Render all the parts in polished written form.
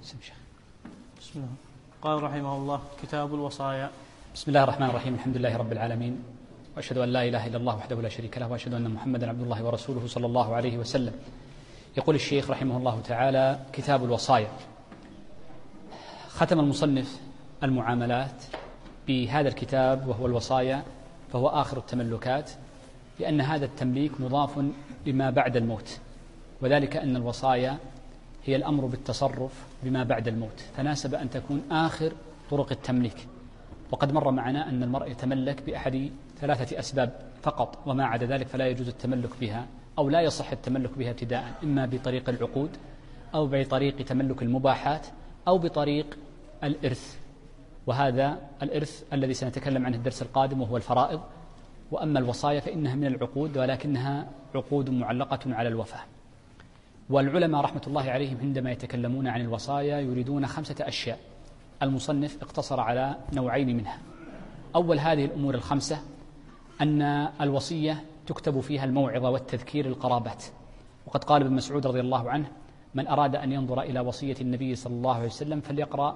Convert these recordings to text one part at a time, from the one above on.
بسم الله. قال رحمه الله: كتاب الوصايا. بسم الله الرحمن الرحيم. الحمد لله رب العالمين، وأشهد أن لا إله إلا الله وحده لا شريك له، وأشهد أن محمدا عبد الله ورسوله صلى الله عليه وسلم. يقول الشيخ رحمه الله تعالى: كتاب الوصايا. ختم المصنف المعاملات بهذا الكتاب وهو الوصايا، فهو آخر التملكات، لأن هذا التمليك مضاف لما بعد الموت، وذلك أن الوصايا هي الأمر بالتصرف بما بعد الموت، فناسب أن تكون آخر طرق التمليك. وقد مر معنا أن المرء يتملك بأحد 3 أسباب فقط، وما عدا ذلك فلا يجوز التملك بها، أو لا يصح التملك بها ابتداء، إما بطريق العقود، أو بطريق تملك المباحات، أو بطريق الإرث، وهذا الإرث الذي سنتكلم عنه الدرس القادم وهو الفرائض. وأما الوصايا فإنها من العقود، ولكنها عقود معلقة على الوفاة. والعلماء رحمة الله عليهم عندما يتكلمون عن الوصايا يريدون 5 أشياء. المصنف اقتصر على نوعين منها. أول هذه الأمور ال5: أن الوصية تكتب فيها الموعظة والتذكير القرابات، وقد قال ابن مسعود رضي الله عنه: من أراد أن ينظر إلى وصية النبي صلى الله عليه وسلم فليقرأ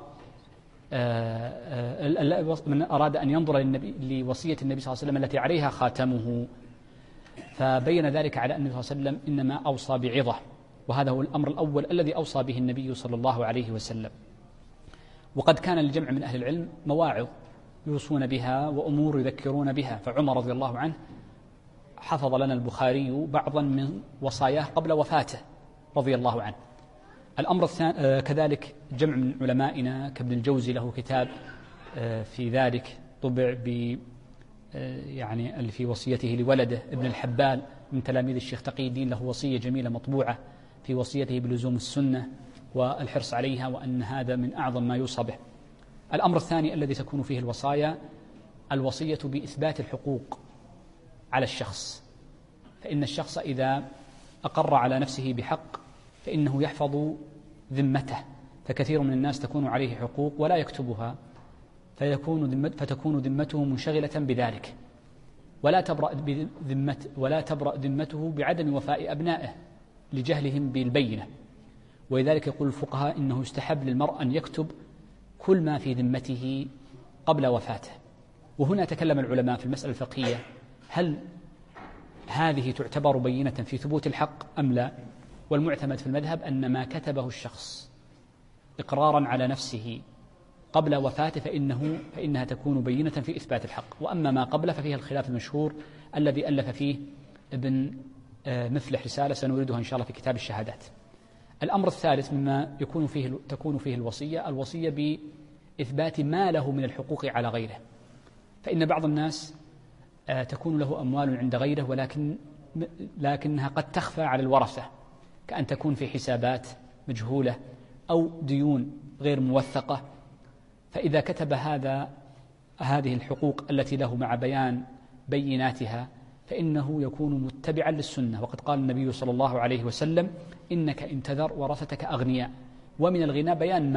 من أراد أن ينظر لوصية النبي صلى الله عليه وسلم التي عليها خاتمه، فبين ذلك على أن النبي صلى الله عليه وسلم إنما أوصى بعظة، وهذا هو الأمر الأول الذي أوصى به النبي صلى الله عليه وسلم. وقد كان للجمع من أهل العلم مواعظ يوصون بها وأمور يذكرون بها، فعمر رضي الله عنه حفظ لنا البخاري بعضا من وصاياه قبل وفاته رضي الله عنه. الأمر الثاني كذلك جمع من علمائنا كابن الجوزي له كتاب في ذلك، طبع يعني في وصيته لولده. ابن الحبال من تلاميذ الشيخ تقي الدين له وصية جميلة مطبوعة في وصيته بلزوم السنة والحرص عليها، وأن هذا من أعظم ما يوصى به. الأمر الثاني الذي تكون فيه الوصايا: الوصية بإثبات الحقوق على الشخص، فإن الشخص إذا أقر على نفسه بحق فإنه يحفظ ذمته، فكثير من الناس تكون عليه حقوق ولا يكتبها، فتكون ذمته منشغلة بذلك، ولا تبرأ ذمته بعدم وفاء أبنائه لجهلهم بالبينة. ولذلك يقول الفقهاء إنه يستحب للمرء أن يكتب كل ما في ذمته قبل وفاته. وهنا تكلم العلماء في المسألة الفقهية: هل هذه تعتبر بينة في ثبوت الحق أم لا؟ والمعتمد في المذهب أن ما كتبه الشخص إقرارا على نفسه قبل وفاته فإنها تكون بينة في إثبات الحق، وأما ما قبله ففيها الخلاف المشهور الذي ألف فيه ابن مفلح رسالة سنوردها إن شاء الله في كتاب الشهادات. الأمر الثالث مما تكون فيه الوصية بإثبات ما له من الحقوق على غيره، فإن بعض الناس تكون له أموال عند غيره لكنها قد تخفى على الورثة، كأن تكون في حسابات مجهولة أو ديون غير موثقة، فإذا كتب هذه الحقوق التي له مع بيان بيناتها فإنه يكون متبعا للسنة. وقد قال النبي صلى الله عليه وسلم: إنك إن تذر ورثتك أغنياء. ومن الغنى بيان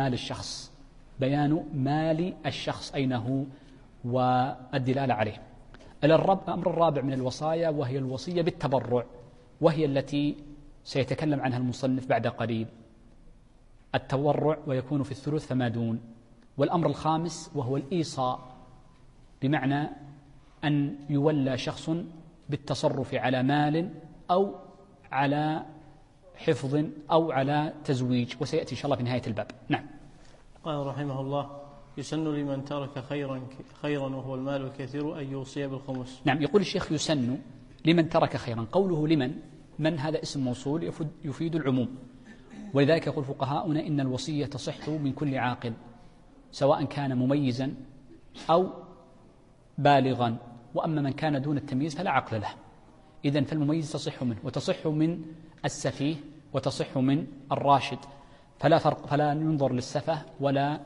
مال الشخص أين هو والدلالة عليه. الأمر الرابع من الوصايا وهي الوصية بالتبرع، وهي التي سيتكلم عنها المصنف بعد قليل. التبرع ويكون في الثلث فما دون. والأمر الخامس وهو الإيصاء، بمعنى أن يولى شخص بالتصرف على مال أو على حفظ أو على تزويج، وسيأتي إن شاء الله في نهاية الباب. نعم. قال رحمه الله: يسن لمن ترك خيرا وهو المال الكثير أن يوصي بالخمس. نعم، يقول الشيخ: يسن لمن ترك خيرا. قوله من هذا اسم موصول يفيد العموم، ولذلك يقول فقهاؤنا إن الوصية تصح من كل عاقل، سواء كان مميزا أو بالغا، وأما من كان دون التمييز فلا عقل له. إذن فالمميز تصح منه، وتصح من السفيه، وتصح من الراشد، فلا فرق، فلا ينظر للسفه ولا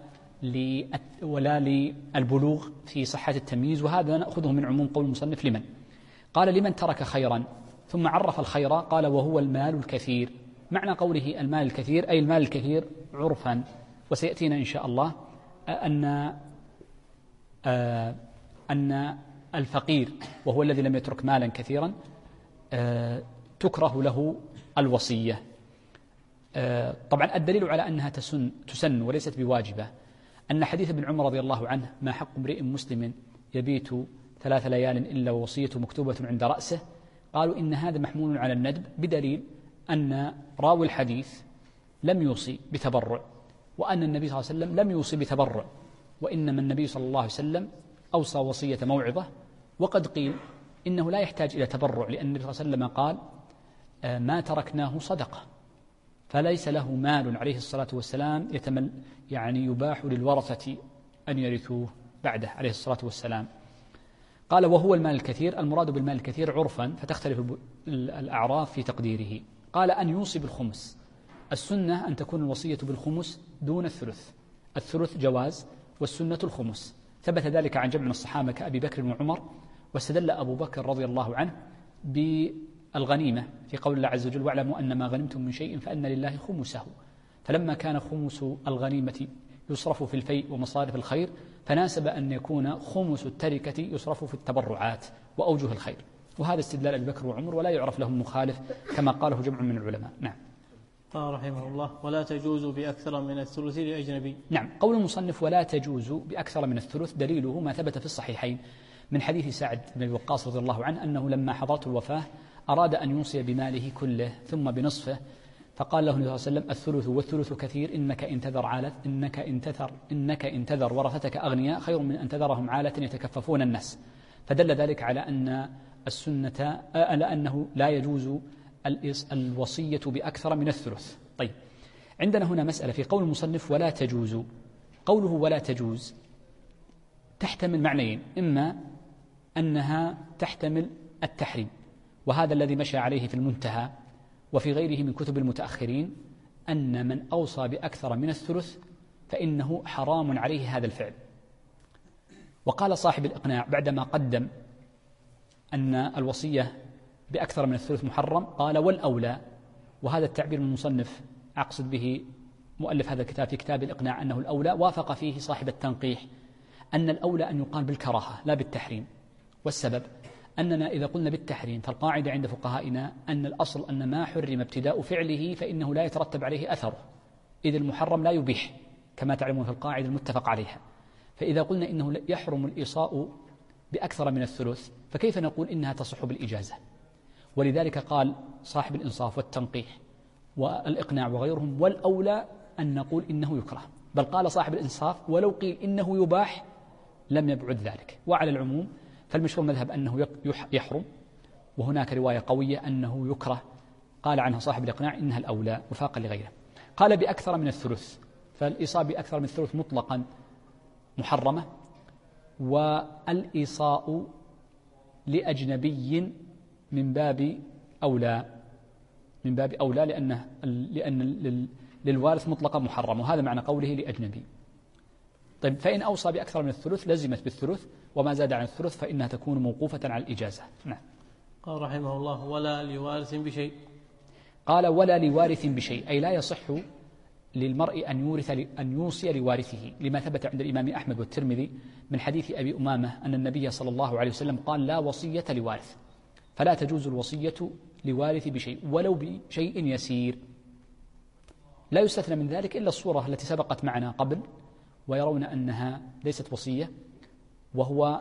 للبلوغ في صحة التمييز. وهذا نأخذه من عموم قول المصنف لمن. قال: لمن ترك خيرا، ثم عرف الخير قال: وهو المال الكثير. معنى قوله المال الكثير أي المال الكثير عرفا، وسيأتينا إن شاء الله أن الفقير وهو الذي لم يترك مالا كثيرا تكره له الوصية. طبعا الدليل على أنها تسن وليست بواجبة أن حديث ابن عمر رضي الله عنه: ما حق امرئ مسلم يبيت 3 ليال إلا ووصيته مكتوبة عند رأسه. قالوا إن هذا محمول على الندب، بدليل أن راوي الحديث لم يوصي بتبرع، وأن النبي صلى الله عليه وسلم لم يوصي بتبرع، وإنما النبي صلى الله عليه وسلم أوصى وصية موعظة. وقد قيل إنه لا يحتاج إلى تبرع، لأن النبي صلى الله عليه وسلم قال: ما تركناه صدقة، فليس له مال عليه الصلاة والسلام يعني يباح للورثة أن يرثوه بعده عليه الصلاة والسلام. قال: وهو المال الكثير، المراد بالمال الكثير عرفا، فتختلف الأعراف في تقديره. قال: أن يوصي بالخمس، السنة أن تكون الوصية بالخمس دون الثلث، الثلث جواز والسنة الخمس. ثبت ذلك عن جمع من الصحابة كأبي بكر وعمر، واستدل أبو بكر رضي الله عنه بالغنيمة في قول الله عز وجل: واعلموا أن ما غنمتم من شيء فأن لله خمسه. فلما كان خمس الغنيمة يصرف في الفيء ومصارف الخير، فناسب أن يكون خمس التركة يصرف في التبرعات وأوجه الخير، وهذا استدلال أبي بكر وعمر، ولا يعرف لهم مخالف كما قاله جمع من العلماء. نعم. قال رحمه الله: ولا تجوز بأكثر من الثلث لأجنبي. نعم، قول المصنف ولا تجوز بأكثر من الثلث دليله ما ثبت في الصحيحين من حديث سعد بن أبي وقاص رضي الله عنه أنه لما حضرته الوفاة أراد أن يوصي بماله كله ثم بنصفه، فقال له النبي صلى الله عليه وسلم: الثلث والثلث كثير، إنك إن تذر ورثتك أغنياء خير من أن تذرهم عالة يتكففون الناس. فدل ذلك على أن السنة على أنه لا يجوز الوصية بأكثر من الثلث. طيب، عندنا هنا مسألة في قول المصنف ولا تجوز. قوله ولا تجوز تحتمل معنيين: إما أنها تحتمل التحريم، وهذا الذي مشى عليه في المنتهى وفي غيره من كتب المتأخرين، أن من أوصى بأكثر من الثلث فإنه حرام عليه هذا الفعل. وقال صاحب الإقناع بعدما قدم أن الوصية بأكثر من الثلث محرم، قال: والأولى، وهذا التعبير من المصنف أقصد به مؤلف هذا الكتاب في كتاب الإقناع أنه الأولى، وافق فيه صاحب التنقيح أن الأولى أن يقال بالكراهة لا بالتحريم. والسبب أننا إذا قلنا بالتحريم فالقاعدة عند فقهائنا أن الأصل أن ما حرم ابتداء فعله فإنه لا يترتب عليه أثره، إذ المحرم لا يبيح كما تعلمون في القاعدة المتفق عليها. فإذا قلنا إنه يحرم الإيصاء بأكثر من الثلث فكيف نقول إنها تصح بالإجازة؟ ولذلك قال صاحب الإنصاف والتنقيح والإقناع وغيرهم: والأولى أن نقول إنه يكره. بل قال صاحب الإنصاف: ولو قيل إنه يباح لم يبعد ذلك. وعلى العموم فالمشهور مذهب أنه يحرم، وهناك رواية قوية أنه يكره قال عنها صاحب الإقناع إنها الأولى وفاقا لغيره. قال بأكثر من الثلث، فالإيصاء بأكثر من الثلث مطلقا محرمة، والإيصاء لأجنبي من باب أولى لأن للوارث مطلقا محرم، وهذا معنى قوله لأجنبي. طيب، فإن أوصى بأكثر من الثلث لزمت بالثلث، وما زاد عن الثلث فإنها تكون موقوفة على الإجازة. نعم. قال رحمه الله: ولا لوارث بشيء. قال: ولا لوارث بشيء، أي لا يصح للمرء أن يوصي لوارثه، لما ثبت عند الإمام أحمد والترمذي من حديث أبي أمامة أن النبي صلى الله عليه وسلم قال: لا وصية لوارث، فلا تجوز الوصية لوارث بشيء ولو بشيء يسير. لا يستثنى من ذلك إلا الصورة التي سبقت معنا قبل ويرون أنها ليست وصية، وهو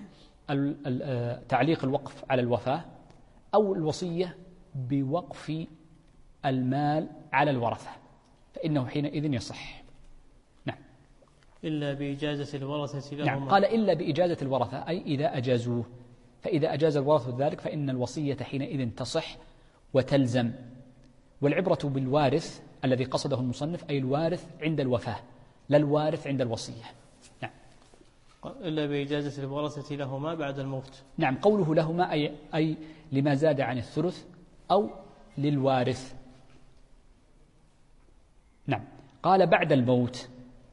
تعليق الوقف على الوفاة، أو الوصية بوقف المال على الورثة، فإنه حينئذ يصح. نعم. إلا بإجازة الورثة لهم. نعم، قال: إلا بإجازة الورثة، أي إذا أجازوه، فإذا أجاز الورثة ذلك فإن الوصية حينئذ تصح وتلزم. والعبرة بالوارث الذي قصده المصنف أي الوارث عند الوفاة، لا الوارث عند الوصية. نعم. إلا بإجازة الورثة لهما بعد الموت. نعم، قوله لهما أي لما زاد عن الثلث أو للوارث. نعم. قال: بعد الموت،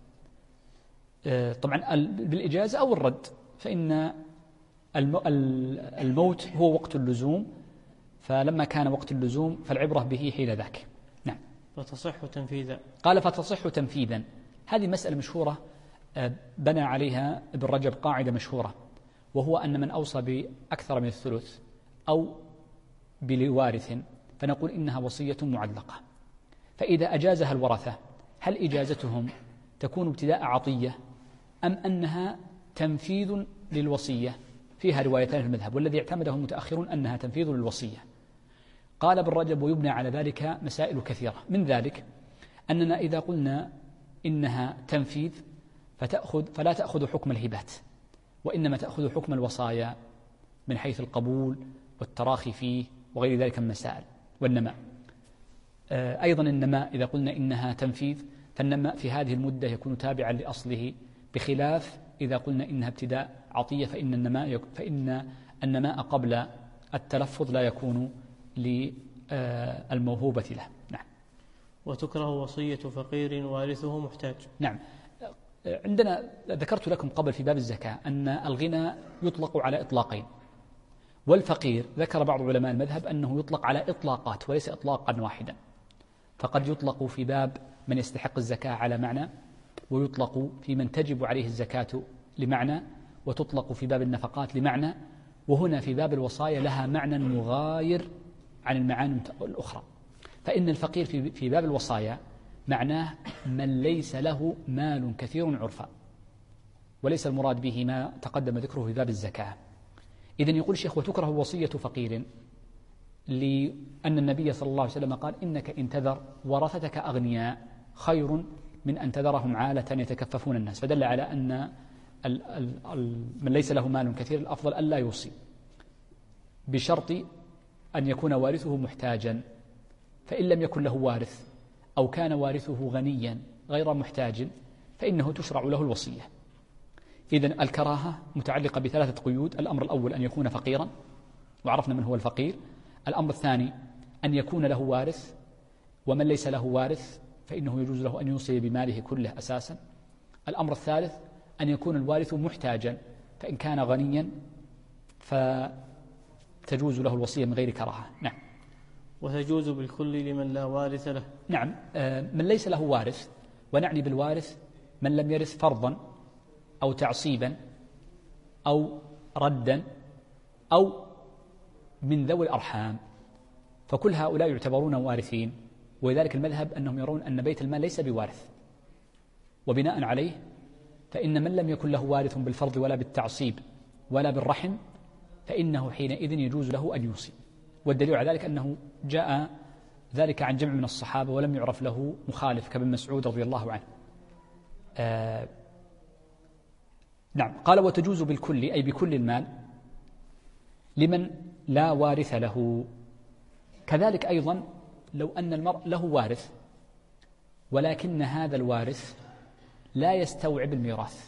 طبعا بالإجازة أو الرد، فإن الموت هو وقت اللزوم، فلما كان وقت اللزوم فالعبرة به حين ذاك. نعم. فتصح تنفيذا. قال: فتصح تنفيذا. هذه مسألة مشهورة بنى عليها ابن رجب قاعدة مشهورة، وهو أن من أوصى بأكثر من الثلث أو بوارث فنقول إنها وصية معلقة. فإذا أجازها الورثة هل إجازتهم تكون ابتداء عطية أم أنها تنفيذ للوصية؟ فيها روايتان في المذهب، والذي اعتمده المتأخرون أنها تنفيذ للوصية. قال ابن رجب ويبنى على ذلك مسائل كثيرة، من ذلك أننا إذا قلنا إنها تنفيذ فلا تأخذ حكم الهبات، وإنما تأخذ حكم الوصايا من حيث القبول والتراخي فيه وغير ذلك من مسائل. والنماء أيضا، النماء إذا قلنا إنها تنفيذ فالنماء في هذه المدة يكون تابعا لأصله، بخلاف إذا قلنا إنها ابتداء عطية فإن النماء قبل التلفظ لا يكون للموهوبة له. نعم. وتكره وصية فقير وارثه محتاج. نعم. عندنا ذكرت لكم قبل في باب الزكاة أن الغنى يطلق على إطلاقين، والفقير ذكر بعض علماء المذهب أنه يطلق على إطلاقات وليس إطلاقا واحدا، فقد يطلق في باب من يستحق الزكاة على معنى، ويطلق في من تجب عليه الزكاة لمعنى، وتطلق في باب النفقات لمعنى، وهنا في باب الوصايا لها معنى مغاير عن المعاني الأخرى. فإن الفقير في باب الوصايا معناه من ليس له مال كثير عرفا، وليس المراد به ما تقدم ذكره في باب الزكاة. إذن يقول الشيخ وتكره وصية فقير لأن النبي صلى الله عليه وسلم قال إنك إن تذر ورثتك أغنياء خير من أن تذرهم عالة يتكففون الناس، فدل على أن من ليس له مال كثير الأفضل ألا يوصي، بشرط أن يكون وارثه محتاجا. فإن لم يكن له وارث أو كان وارثه غنيا غير محتاج فإنه تشرع له الوصية. إذن الكراهة متعلقة بثلاثة قيود: الأمر الأول أن يكون فقيرا، وعرفنا من هو الفقير. الأمر الثاني أن يكون له وارث، ومن ليس له وارث فإنه يجوز له أن يوصي بماله كله أساسا. الأمر الثالث أن يكون الوارث محتاجا، فإن كان غنيا فتجوز له الوصية من غير كراهة. نعم. وتجوز بالكل لمن لا وارث له. نعم. من ليس له وارث، ونعني بالوارث من لم يرث فرضا أو تعصيبا أو ردا أو من ذوي الأرحام، فكل هؤلاء يعتبرون وارثين، ولذلك المذهب أنهم يرون أن بيت المال ليس بوارث، وبناء عليه فإن من لم يكن له وارث بالفرض ولا بالتعصيب ولا بالرحم فإنه حينئذ يجوز له أن يوصي. والدليل على ذلك أنه جاء ذلك عن جمع من الصحابة ولم يعرف له مخالف كابن مسعود رضي الله عنه. نعم. قال وتجوز بالكل أي بكل المال لمن لا وارث له. كذلك أيضا لو أن المرء له وارث ولكن هذا الوارث لا يستوعب الميراث،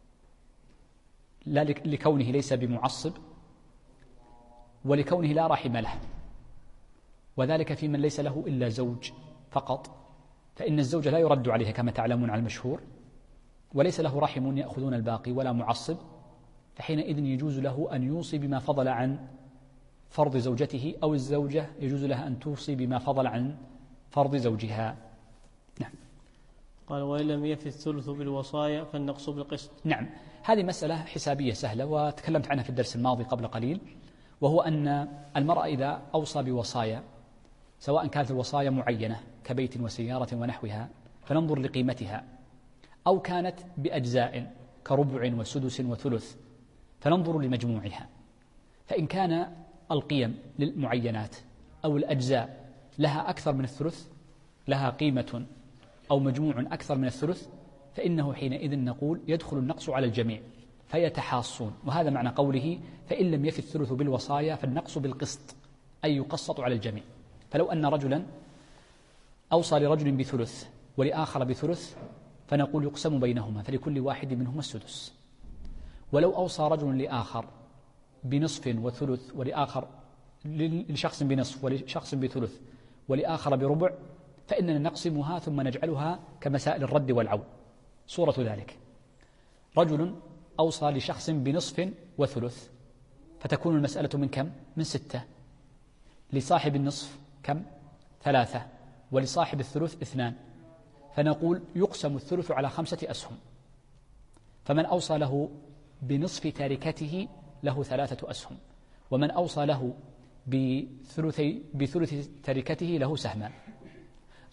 لا لكونه ليس بمعصب ولكونه لا رحم له، وذلك في من ليس له إلا زوج فقط، فإن الزوج لا يرد عليها كما تعلمون على المشهور، وليس له رحم يأخذون الباقي ولا معصب، فحينئذ يجوز له أن يوصي بما فضل عن فرض زوجته، أو الزوجة يجوز لها أن توصي بما فضل عن فرض زوجها. نعم. قال وإن لم يفي الثلث بالوصايا فالنقص بالقسط. نعم. هذه مسألة حسابية سهلة وتكلمت عنها في الدرس الماضي قبل قليل، وهو أن المرأة إذا أوصى بوصايا سواء كانت الوصايا معينة كبيت وسيارة ونحوها فننظر لقيمتها، أو كانت بأجزاء كربع وسدس وثلث فننظر لمجموعها، فإن كان القيم للمعينات أو الأجزاء لها أكثر من الثلث، لها قيمة أو مجموع أكثر من الثلث، فإنه حينئذ نقول يدخل النقص على الجميع فيتحاصون. وهذا معنى قوله فإن لم يفي الثلث بالوصايا فالنقص بالقسط، أي يقسط على الجميع. فلو أن رجلا أوصى لرجل بثلث ولآخر بثلث فنقول يقسم بينهما فلكل واحد منهما السدس. ولو أوصى رجل لآخر بنصف وثلث ولآخر لشخص بنصف ولشخص بثلث ولآخر بربع فإننا نقسمها ثم نجعلها كمسائل الرد والعون. صورة ذلك رجل أوصى لشخص بنصف وثلث فتكون المسألة من كم؟ من 6. لصاحب النصف كم؟ 3، ولصاحب الثلث 2، فنقول يقسم الثلث على 5 أسهم، فمن أوصى له بنصف تاركته له 3 أسهم، ومن أوصى له بثلث تاركته له سهمان.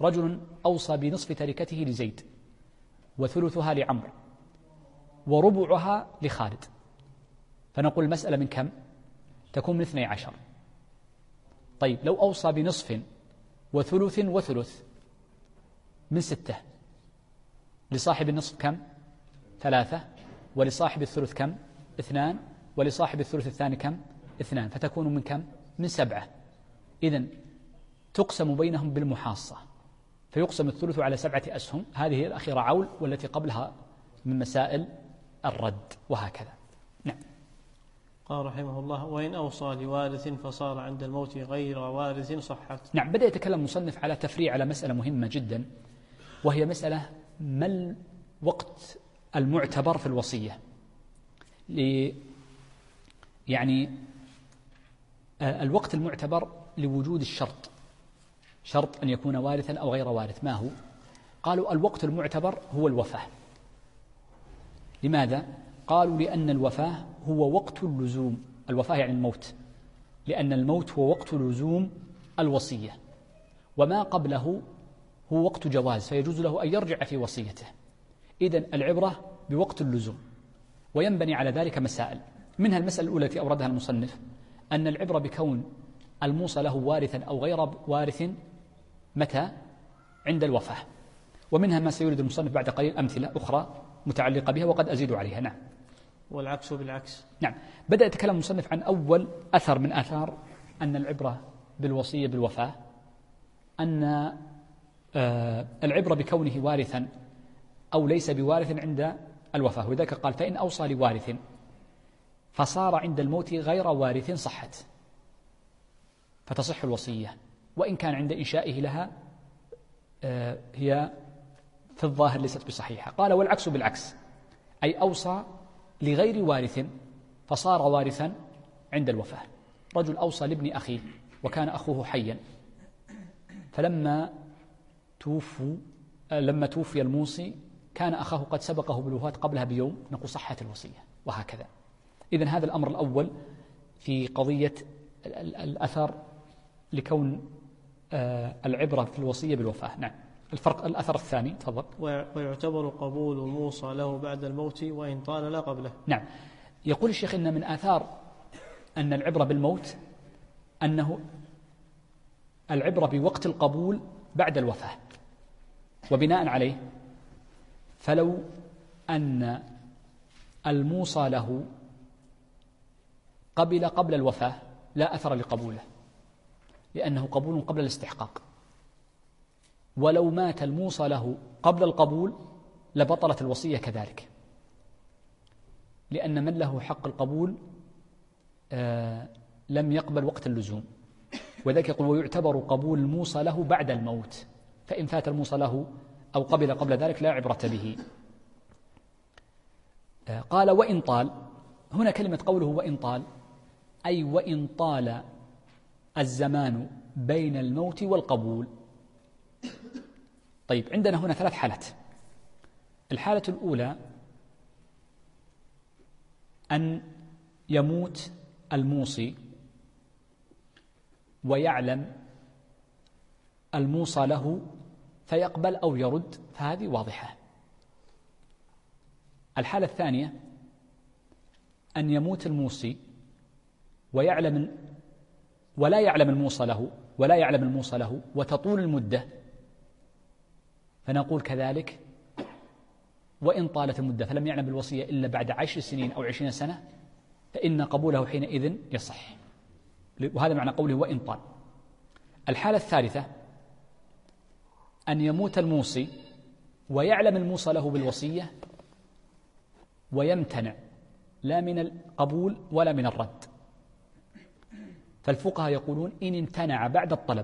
رجل أوصى بنصف تركته لزيد وثلثها لعمرو وربعها لخالد، فنقول المسألة من كم؟ تكون من 12. طيب لو أوصى بنصف وثلث وثلث من 6، لصاحب النصف كم؟ 3، ولصاحب الثلث كم؟ 2، ولصاحب الثلث الثاني كم؟ 2، فتكون من كم؟ من 7. إذن تقسم بينهم بالمحاصة، فيقسم الثلث على 7 أسهم. هذه الأخيرة عول، والتي قبلها من مسائل الرد، وهكذا. نعم. قال رحمه الله: وإن أوصى لوارث فصار عند الموت غير وارث صحت. نعم. بدأ يتكلم المصنف على تفريع على مسألة مهمة جدا، وهي مسألة ما الوقت المعتبر في الوصية. يعني الوقت المعتبر لوجود الشرط، شرط أن يكون وارثا أو غير وارث. ما هو؟ قالوا الوقت المعتبر هو الوفاة. لماذا؟ قالوا لأن الوفاة هو وقت اللزوم. الوفاة يعني الموت، لأن الموت هو وقت لزوم الوصية، وما قبله هو وقت جواز، فيجوز له أن يرجع في وصيته. إذن العبرة بوقت اللزوم، وينبني على ذلك مسائل. منها المسألة الأولى التي أوردها المصنف، أن العبرة بكون الموصى له وارثا أو غير وارث متى؟ عند الوفاة. ومنها ما سيورد المصنف بعد قليل أمثلة أخرى متعلقة بها، وقد أزيد عليها. نعم. والعكس بالعكس. نعم. بدأ يتكلم المصنف عن أول أثر من آثار أن العبرة بالوصية بالوفاة، أن العبرة بكونه وارثا أو ليس بوارث عند الوفاة. وذلك قال: فإن أوصى لوارث فصار عند الموت غير وارث صحت، فتصح الوصية، وإن كان عند إنشائه لها هي في الظاهر ليست بصحيحة. قال: والعكس بالعكس، أي أوصى لغير وارث فصار وارثا عند الوفاة. رجل أوصى لابن أخيه وكان أخوه حيا، فلما توفي الموصي كان أخاه قد سبقه بالوفاة قبلها بيوم، نقول صحت الوصية، وهكذا. إذن هذا الأمر الأول في قضية الأثر لكون العبرة في الوصية بالوفاة. نعم. الأثر الثاني، تفضل. ويعتبر قبول الموصى له بعد الموت وإن طال لا قبله. نعم. يقول الشيخ إن من آثار أن العبرة بالموت أنه العبرة بوقت القبول بعد الوفاة. وبناء عليه فلو أن الموصى له قبل الوفاة لا أثر لقبوله، لأنه قبول قبل الاستحقاق. ولو مات الموصى له قبل القبول لبطلت الوصية كذلك، لأن من له حق القبول لم يقبل وقت اللزوم. وذلك يقول: ويعتبر قبول الموصى له بعد الموت، فإن فات الموصى له أو قبل ذلك لا عبرة به. قال: وإن طال. هنا كلمة قوله وإن طال، أي وإن طال الزمان بين الموت والقبول. طيب، عندنا هنا 3 حالات. الحالة الأولى أن يموت الموصي ويعلم الموصى له فيقبل أو يرد، فهذه واضحة. الحالة الثانية أن يموت الموصي ولا يعلم الموصى له وتطول المدة، فنقول كذلك وإن طالت المدة فلم يعلم بالوصية إلا بعد 10 سنين أو 20 سنة فإن قبوله حينئذ يصح. وهذا معنى قوله وإن طال. الحالة الثالثة أن يموت الموصي ويعلم الموصى له بالوصية ويمتنع لا من القبول ولا من الرد، فالفقهاء يقولون إن امتنع بعد الطلب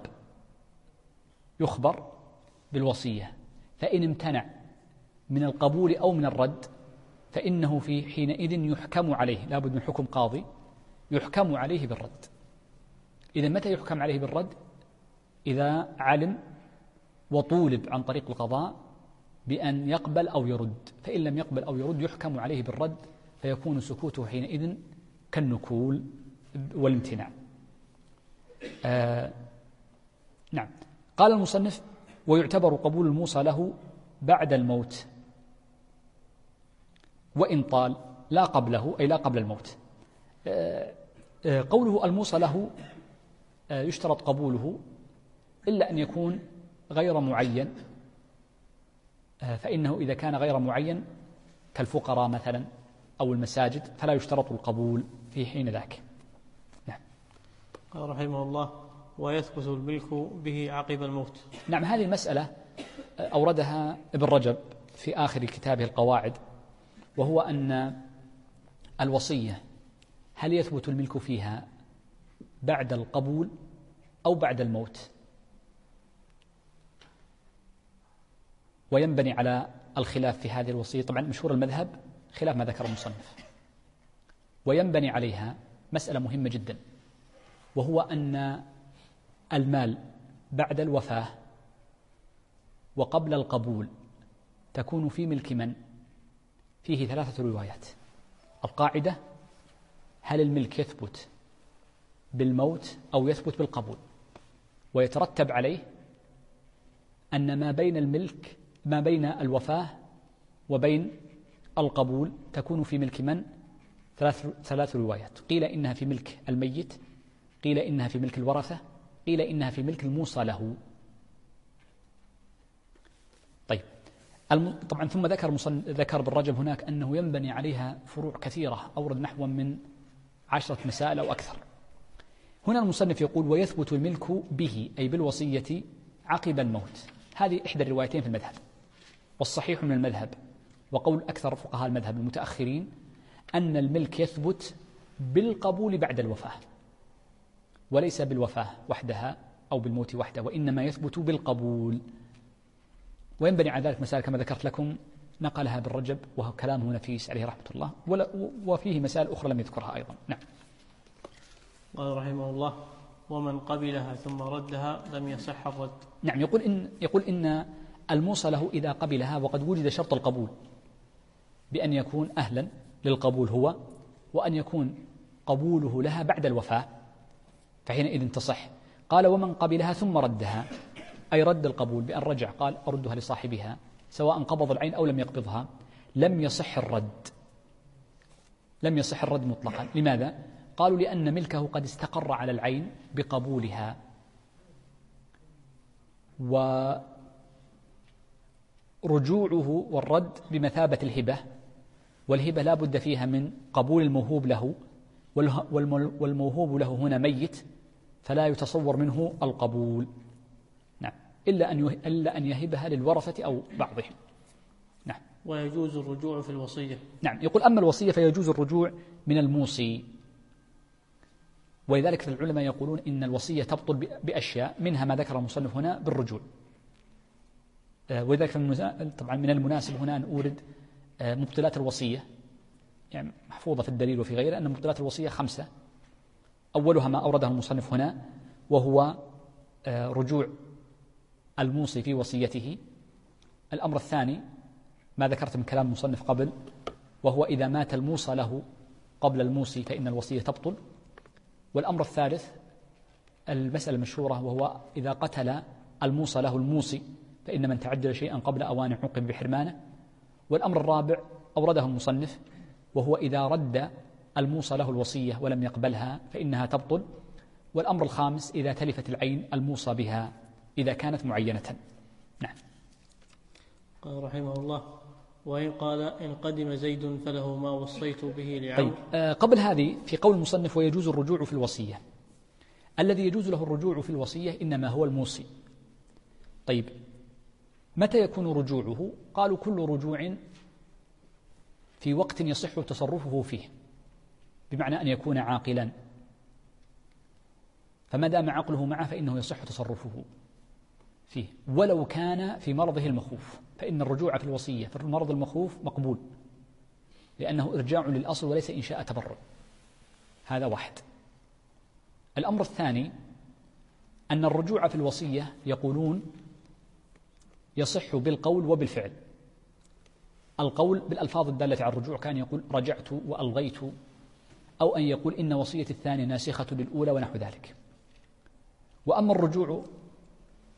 يخبر بالوصية، فإن امتنع من القبول أو من الرد فإنه في حينئذ يحكم عليه، لا بد من حكم قاضي، يحكم عليه بالرد. إذا متى يحكم عليه بالرد؟ إذا علم وطولب عن طريق القضاء بأن يقبل أو يرد، فإن لم يقبل أو يرد يحكم عليه بالرد، فيكون سكوته حينئذ كالنكول والامتناع. نعم. قال المصنف ويعتبر قبول الموصى له بعد الموت وإن طال، لا قبله أي لا قبل الموت. قوله الموصى له يشترط قبوله إلا أن يكون غير معين، فإنه إذا كان غير معين كالفقراء مثلا أو المساجد فلا يشترط القبول في حين ذاك. نعم. قال رحمه الله: ويثبت الملك به عقب الموت. نعم، هذه المسألة أوردها ابن رجب في آخر كتابه القواعد، وهو أن الوصية هل يثبت الملك فيها بعد القبول أو بعد الموت، وينبني على الخلاف في هذه الوصية. طبعا مشهور المذهب خلاف ما ذكر المصنف، وينبني عليها مسألة مهمة جدا، وهو أن المال بعد الوفاة وقبل القبول تكون في ملك من؟ فيه 3 روايات. القاعدة: هل الملك يثبت بالموت أو يثبت بالقبول؟ ويترتب عليه أن ما بين الوفاة وبين القبول تكون في ملك من؟ 3 روايات. قيل إنها في ملك الميت، قيل إنها في ملك الورثة، قيل إنها في ملك الموصى له. طيب، طبعا ثم ذكر ابن رجب هناك أنه ينبني عليها فروع كثيرة، أورد نحو من 10 مسائل أو أكثر. هنا المصنف يقول: ويثبت الملك به أي بالوصية عقب الموت. هذه إحدى الروايتين في المذهب، والصحيح من المذهب وقول أكثر فقهاء المذهب المتأخرين أن الملك يثبت بالقبول بعد الوفاة، وليس بالوفاة وحدها أو بالموت وحده، وإنما يثبت بالقبول. وينبني على ذلك مسائل كما ذكرت لكم نقلها ابن رجب، وهو كلامه نفيس عليه رحمة الله، وفيه مسائل أخرى لم يذكرها أيضا. نعم. قال رحمه الله: ومن قبلها ثم ردها لم يصح الرد. نعم، يقول إن الموصى له إذا قبلها وقد وجد شرط القبول بأن يكون أهلا للقبول هو، وأن يكون قبوله لها بعد الوفاة، فحينئذ تصح. قال: ومن قبلها ثم ردها أي رد القبول بأن رجع قال أردها لصاحبها سواء قبض العين أو لم يقبضها، لم يصح الرد. لم يصح الرد مطلقا. لماذا؟ قالوا: لأن ملكه قد استقر على العين بقبولها، ورجوعه والرد بمثابة الهبة، والهبة لا بد فيها من قبول الموهوب له، والموهوب له هنا ميت فلا يتصور منه القبول. نعم، إلا أن يهبها للورثة أو بعضهم. نعم. ويجوز الرجوع في الوصية. نعم، يقول: أما الوصية فيجوز الرجوع من الموصي، ولذلك العلماء يقولون إن الوصية تبطل بأشياء، منها ما ذكر المصنف هنا بالرجوع. ولذلك طبعا من المناسب هنا أن أورد مبطلات الوصية، يعني محفوظة في الدليل وفي غيره، أن مبطلات الوصية 5. أولها ما أورده المصنف هنا، وهو رجوع الموصي في وصيته. الأمر الثاني ما ذكرت من كلام المصنف قبل، وهو إذا مات الموصى له قبل الموصي فإن الوصية تبطل. والأمر الثالث المسألة المشهورة، وهو إذا قتل الموصى له الموصي فإن من تعجل شيئا قبل أوان عوقب بحرمانه. والأمر الرابع أورده المصنف، وهو إذا رد الموصى له الوصية ولم يقبلها فإنها تبطل. والأمر الخامس إذا تلفت العين الموصى بها إذا كانت معينة. نعم. قال رحمه الله: وإن قال إن قدم زيد فله ما وصيت به لعمرو. طيب، قبل هذه في قول المصنف: ويجوز الرجوع في الوصية. الذي يجوز له الرجوع في الوصية إنما هو الموصي. طيب، متى يكون رجوعه؟ قالوا: كل رجوع في وقت يصح تصرفه فيه، بمعنى أن يكون عاقلا، فما دام عقله معه فإنه يصح تصرفه فيه، ولو كان في مرضه المخوف، فإن الرجوع في الوصية في المرض المخوف مقبول، لأنه إرجاع للأصل وليس إنشاء تبرع. هذا واحد. الأمر الثاني أن الرجوع في الوصية يقولون يصح بالقول وبالفعل. القول بالألفاظ الدالة على الرجوع، كان يقول رجعت وألغيت، أو أن يقول إن وصية الثانية ناسخة للأولى ونحو ذلك. وأما الرجوع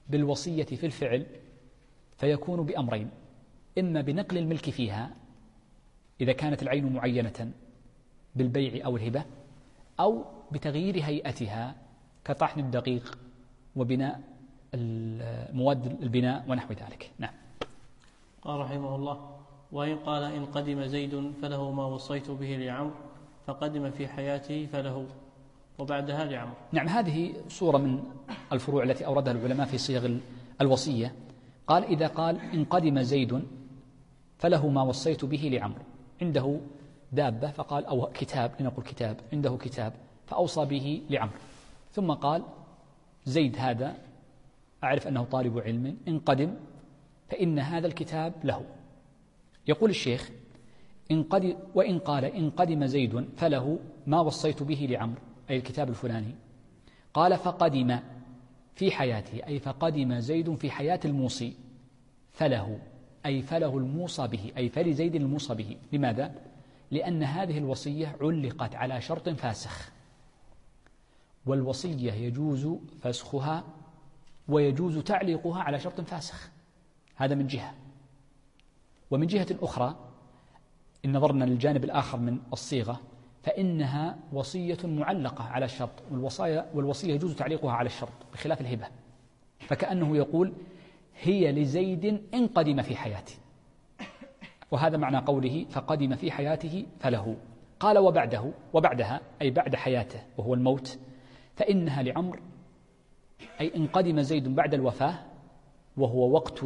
بالوصية في الفعل فيكون بأمرين: إما بنقل الملك فيها إذا كانت العين معينة بالبيع أو الهبة، أو بتغيير هيئتها كطحن الدقيق وبناء مواد البناء ونحو ذلك. نعم. قال رحمه الله: وإن قال إن قدم زيد فله ما وصيت به لعمرو، فقدم في حياته فله وبعدها لعمرو. نعم، هذه صورة من الفروع التي أوردها العلماء في صيغ الوصية. قال: إذا قال إن قدم زيد فله ما وصيت به لعمرو، عنده دابة فقال، أو كتاب، لنقول كتاب، عنده كتاب فأوصى به لعمرو، ثم قال زيد هذا أعرف أنه طالب علم، إن قدم فإن هذا الكتاب له. يقول الشيخ: وإن قال إن قدم زيد فله ما وصيت به لعمرو، أي الكتاب الفلاني، قال فقدم في حياته، أي فقدم زيد في حياة الموصي، فله، أي فله الموصى به، أي فلزيد الموصى به. لماذا؟ لأن هذه الوصية علقت على شرط فاسخ، والوصية يجوز فسخها ويجوز تعليقها على شرط فاسخ، هذا من جهة. ومن جهة أخرى إن نظرنا للجانب الآخر من الصيغة فإنها وصية معلقة على الشرط، والوصية يجوز تعليقها على الشرط بخلاف الهبة، فكأنه يقول هي لزيد إن قدم في حياتي، وهذا معنى قوله فقدم في حياته فله. قال وبعدها أي بعد حياته وهو الموت، فإنها لعمرو، أي إن قدم زيد بعد الوفاة وهو وقت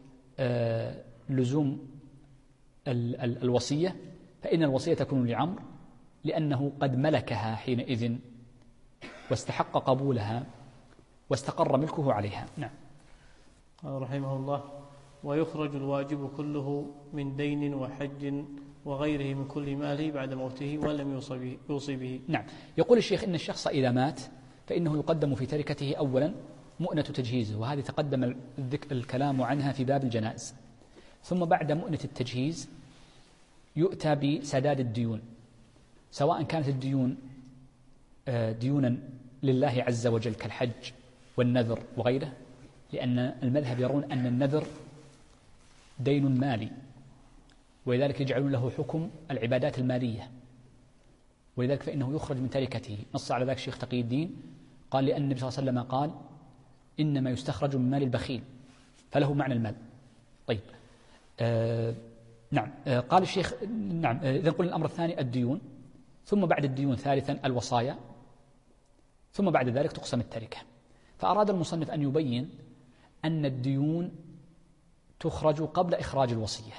لزوم الوصية، فإن الوصية تكون لعمرو لأنه قد ملكها حينئذ واستحق قبولها واستقر ملكه عليها. نعم. قال رحمه الله: ويخرج الواجب كله من دين وحج وغيره من كل ماله بعد موته ولم يوصي به. نعم. يقول الشيخ إن الشخص إذا مات فإنه يقدم في تركته أولا مؤنة تجهيزه، وهذه تقدم الكلام عنها في باب الجنائز، ثم بعد مؤنة التجهيز يؤتى بسداد الديون، سواء كانت الديون ديونا لله عز وجل كالحج والنذر وغيره، لأن المذهب يرون أن النذر دين مالي، ولذلك يجعلون له حكم العبادات المالية، ولذلك فإنه يخرج من تركته. نص على ذلك الشيخ تقي الدين، قال لأن النبي صلى الله عليه وسلم قال إنما يستخرج من مال البخيل، فله معنى المال. طيب. نعم. قال الشيخ: نعم. إذن قلنا الأمر الثاني الديون، ثم بعد الديون ثالثا الوصايا، ثم بعد ذلك تقسم التركة. فأراد المصنف أن يبين أن الديون تخرج قبل إخراج الوصية،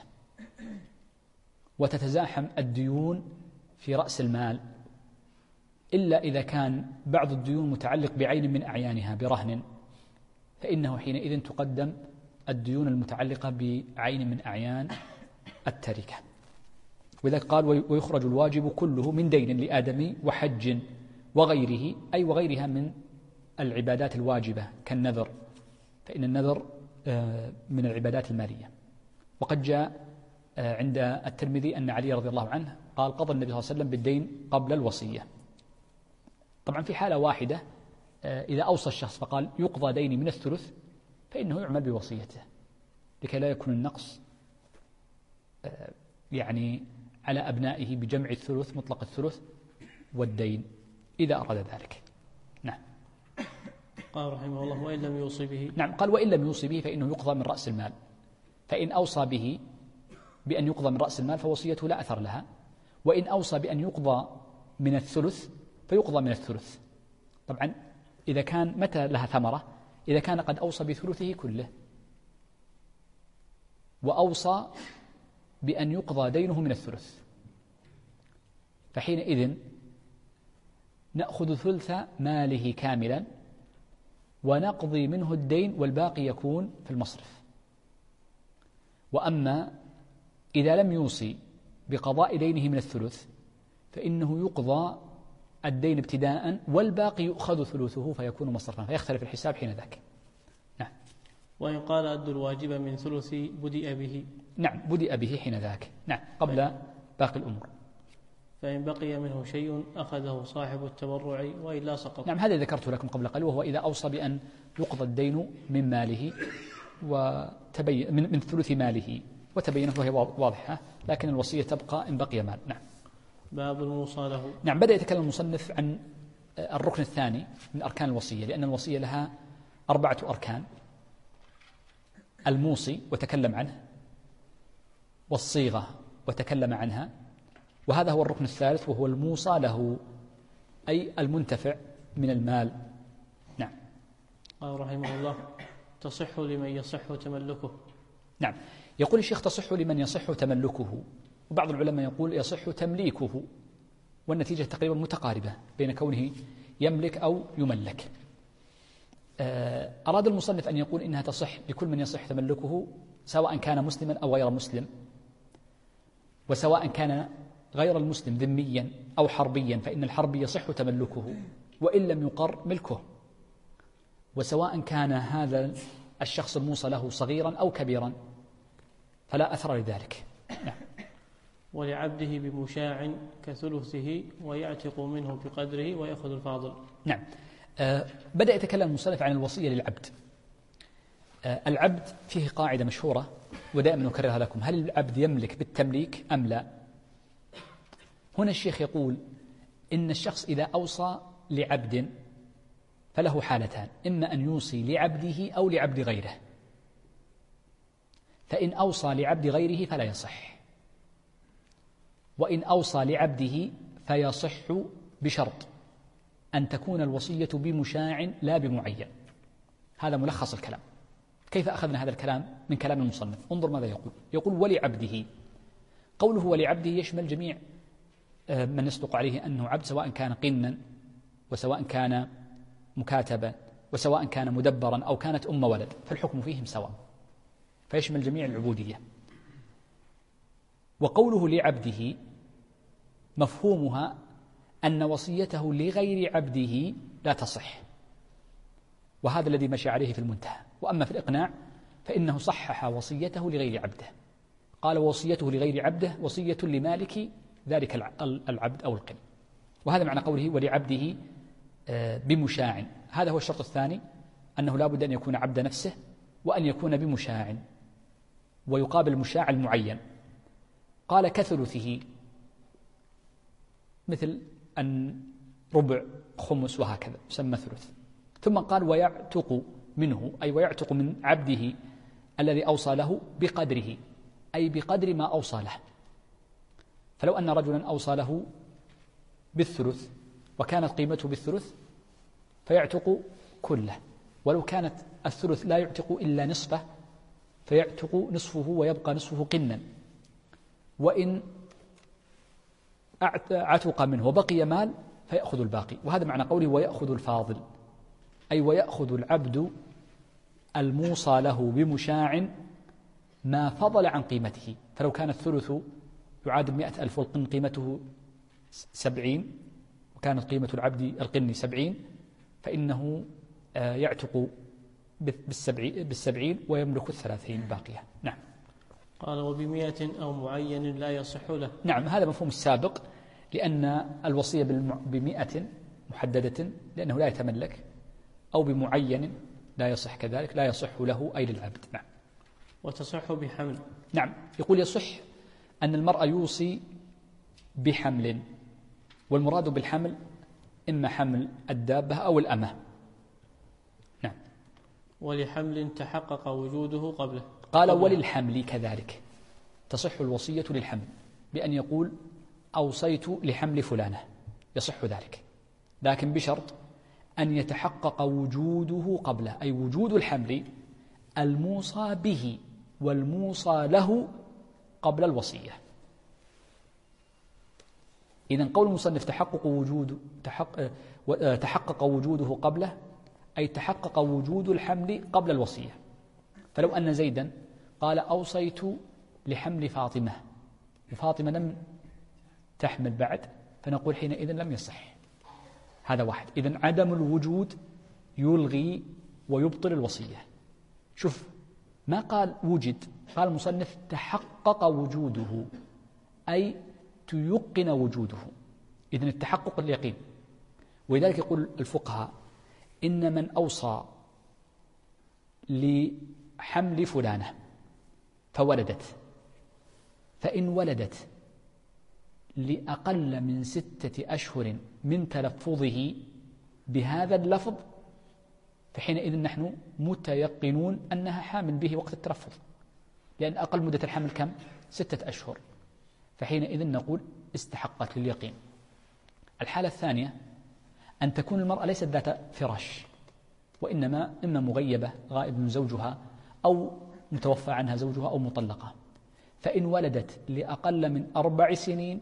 وتتزاحم الديون في رأس المال، إلا إذا كان بعض الديون متعلق بعين من أعيانها برهن، فإنه حينئذ تقدم الديون المتعلقة بعين من أعيان التركة. وذلك قال: ويخرج الواجب كله من دين لآدمي وحج وغيره، أي وغيرها من العبادات الواجبة كالنذر، فإن النذر من العبادات المالية. وقد جاء عند الترمذي أن علي رضي الله عنه قال: قضى النبي صلى الله عليه وسلم بالدين قبل الوصية. طبعا في حالة واحدة إذا أوصى الشخص فقال يقضى ديني من الثلث، فإنه يعمل بوصيته لكي لا يكون النقص يعني على أبنائه بجمع الثلث، مطلق الثلث والدين، إذا أراد ذلك. نعم. قال رحمه الله: وإن لم يوصي به. نعم. قال: وإن لم يوصي به فإنه يقضى من رأس المال، فإن أوصى به بأن يقضى من رأس المال فوصيته لا أثر لها، وإن أوصى بأن يقضى من الثلث فيقضى من الثلث. طبعا إذا كان متى لها ثمرة؟ إذا كان قد أوصى بثلثه كله وأوصى بأن يقضى دينه من الثلث، فحينئذ نأخذ ثلث ماله كاملا ونقضي منه الدين والباقي يكون في المصرف. وأما إذا لم يوصي بقضاء دينه من الثلث فإنه يقضى الدين ابتداء والباقي يؤخذ ثلثه فيكون مصرفا، فيختلف الحساب حين ذاك. نعم. وإن قال أدوا الواجب من ثلث بدأ به. نعم، بدأ به حين ذاك. نعم، قبل باقي الأمور. فإن بقي منه شيء أخذه صاحب التبرع وإلا سقط. نعم، هذا ذكرت لكم قبل قليل، وهو إذا أوصى بأن يقضى الدين من ماله وتبين من ثلث ماله وتبينت وهي واضحة، لكن الوصية تبقى إن بقي مال. نعم. باب الموصى له. نعم، بدأ يتكلم المصنف عن الركن الثاني من أركان الوصية، لأن الوصية لها 4 أركان: الموصي وتكلم عنه، والصيغة وتكلم عنها، وهذا هو الركن الثالث وهو الموصى له، أي المنتفع من المال. نعم. قال رحمه الله: تصح لمن يصح تملكه. نعم، يقول الشيخ تصح لمن يصح تملكه، وبعض العلماء يقول يصح تمليكه، والنتيجة تقريبا متقاربة بين كونه يملك أو يملك. أراد المصنف أن يقول إنها تصح لكل من يصح تملكه، سواء كان مسلما أو غير مسلم، وسواء كان غير المسلم ذميا أو حربيا، فإن الحربي يصح تملكه وإن لم يقر ملكه، وسواء كان هذا الشخص الموصى له صغيرا أو كبيرا فلا أثر لذلك. نعم. ولعبده بمشاع كثلثه ويعتق منه بقدره ويأخذ الفاضل. نعم. بدأ يتكلم المصنف عن الوصية للعبد. العبد فيه قاعدة مشهورة ودائما نكررها لكم: هل العبد يملك بالتمليك أم لا؟ هنا الشيخ يقول إن الشخص إذا أوصى لعبد فله حالتان: إما أن يوصي لعبده أو لعبد غيره، فإن أوصى لعبد غيره فلا يصح، وإن أوصى لعبده فيصح بشرط أن تكون الوصية بمشاع لا بمعين. هذا ملخص الكلام. كيف أخذنا هذا الكلام من كلام المصنف؟ انظر ماذا يقول: ولعبده. قوله ولعبده يشمل جميع من يصدق عليه أنه عبد، سواء كان قنا وسواء كان مكاتبا وسواء كان مدبرا أو كانت أم ولد، فالحكم فيهم سواء، فيشمل جميع العبودية. وقوله لعبده مفهومها أن وصيته لغير عبده لا تصح، وهذا الذي مشى عليه في المنتهى. وأما في الإقناع فإنه صحح وصيته لغير عبده، قال وصيته لغير عبده وصية لمالك ذلك العبد أو القن، وهذا معنى قوله ولعبده بمشاع. هذا هو الشرط الثاني، أنه لا بد أن يكون عبد نفسه وأن يكون بمشاع، ويقابل المشاع المعين. قال كثلثه، مثل أن ربع خمس وهكذا يسمى ثلث. ثم قال ويعتق منه، أي ويعتق من عبده الذي أوصى له بقدره، أي بقدر ما أوصى له. فلو أن رجلا أوصى له بالثلث وكانت قيمته بالثلث فيعتق كله، ولو كانت الثلث لا يعتق إلا نصفه فيعتق نصفه ويبقى نصفه قنا. وإن عتق منه وبقي مال فيأخذ الباقي، وهذا معنى قوله ويأخذ الفاضل، أي ويأخذ العبد الموصى له بمشاع ما فضل عن قيمته. فلو كان الثلث يعادل 100,000 والقن قيمته 70، وكانت قيمة العبد القن 70، فإنه يعتق بالسبعين ويملك 30 الباقية. نعم. قال وب100 أو معين لا يصح له. نعم، هذا مفهوم السابق، لأن الوصية ب100 محددة لأنه لا يتملك، أو بمعين لا يصح كذلك، لا يصح له أي للعبد. نعم. وتصح بحمل. نعم، يقول يصح أن المرأة يوصي بحمل، والمراد بالحمل إما حمل الدابة أو الأمة. نعم. ولحمل تحقق وجوده قبله. قال وللحمل كذلك تصح الوصية للحمل، بأن يقول أوصيت لحمل فلانة، يصح ذلك، لكن بشرط أن يتحقق وجوده قبله، أي وجود الحمل الموصى به والموصى له قبل الوصية. إذن قول المصنف تحقق وجوده قبله، أي تحقق وجود الحمل قبل الوصية. فلو أن زيدا قال أوصيت لحمل فاطمة وفاطمة لم تحمل بعد، فنقول حينئذ لم يصح. هذا واحد. إذن عدم الوجود يلغي ويبطل الوصية. شوف، ما قال وجد، قال المصنف تحقق وجوده، أي تيقن وجوده. إذن التحقق اليقين. ولذلك يقول الفقهاء إن من أوصى لحمل فلانة فولدت، فإن ولدت لأقل من 6 أشهر من تلفظه بهذا اللفظ فحينئذ نحن متيقنون أنها حامل به وقت التلفظ، لأن أقل مدة الحمل كم؟ 6 أشهر، فحينئذ نقول استحقت لليقين. الحالة الثانية أن تكون المرأة ليست ذات فراش، وإنما إما مغيبة غائب من زوجها أو متوفى عنها زوجها أو مطلقة، فإن ولدت لأقل من 4 سنين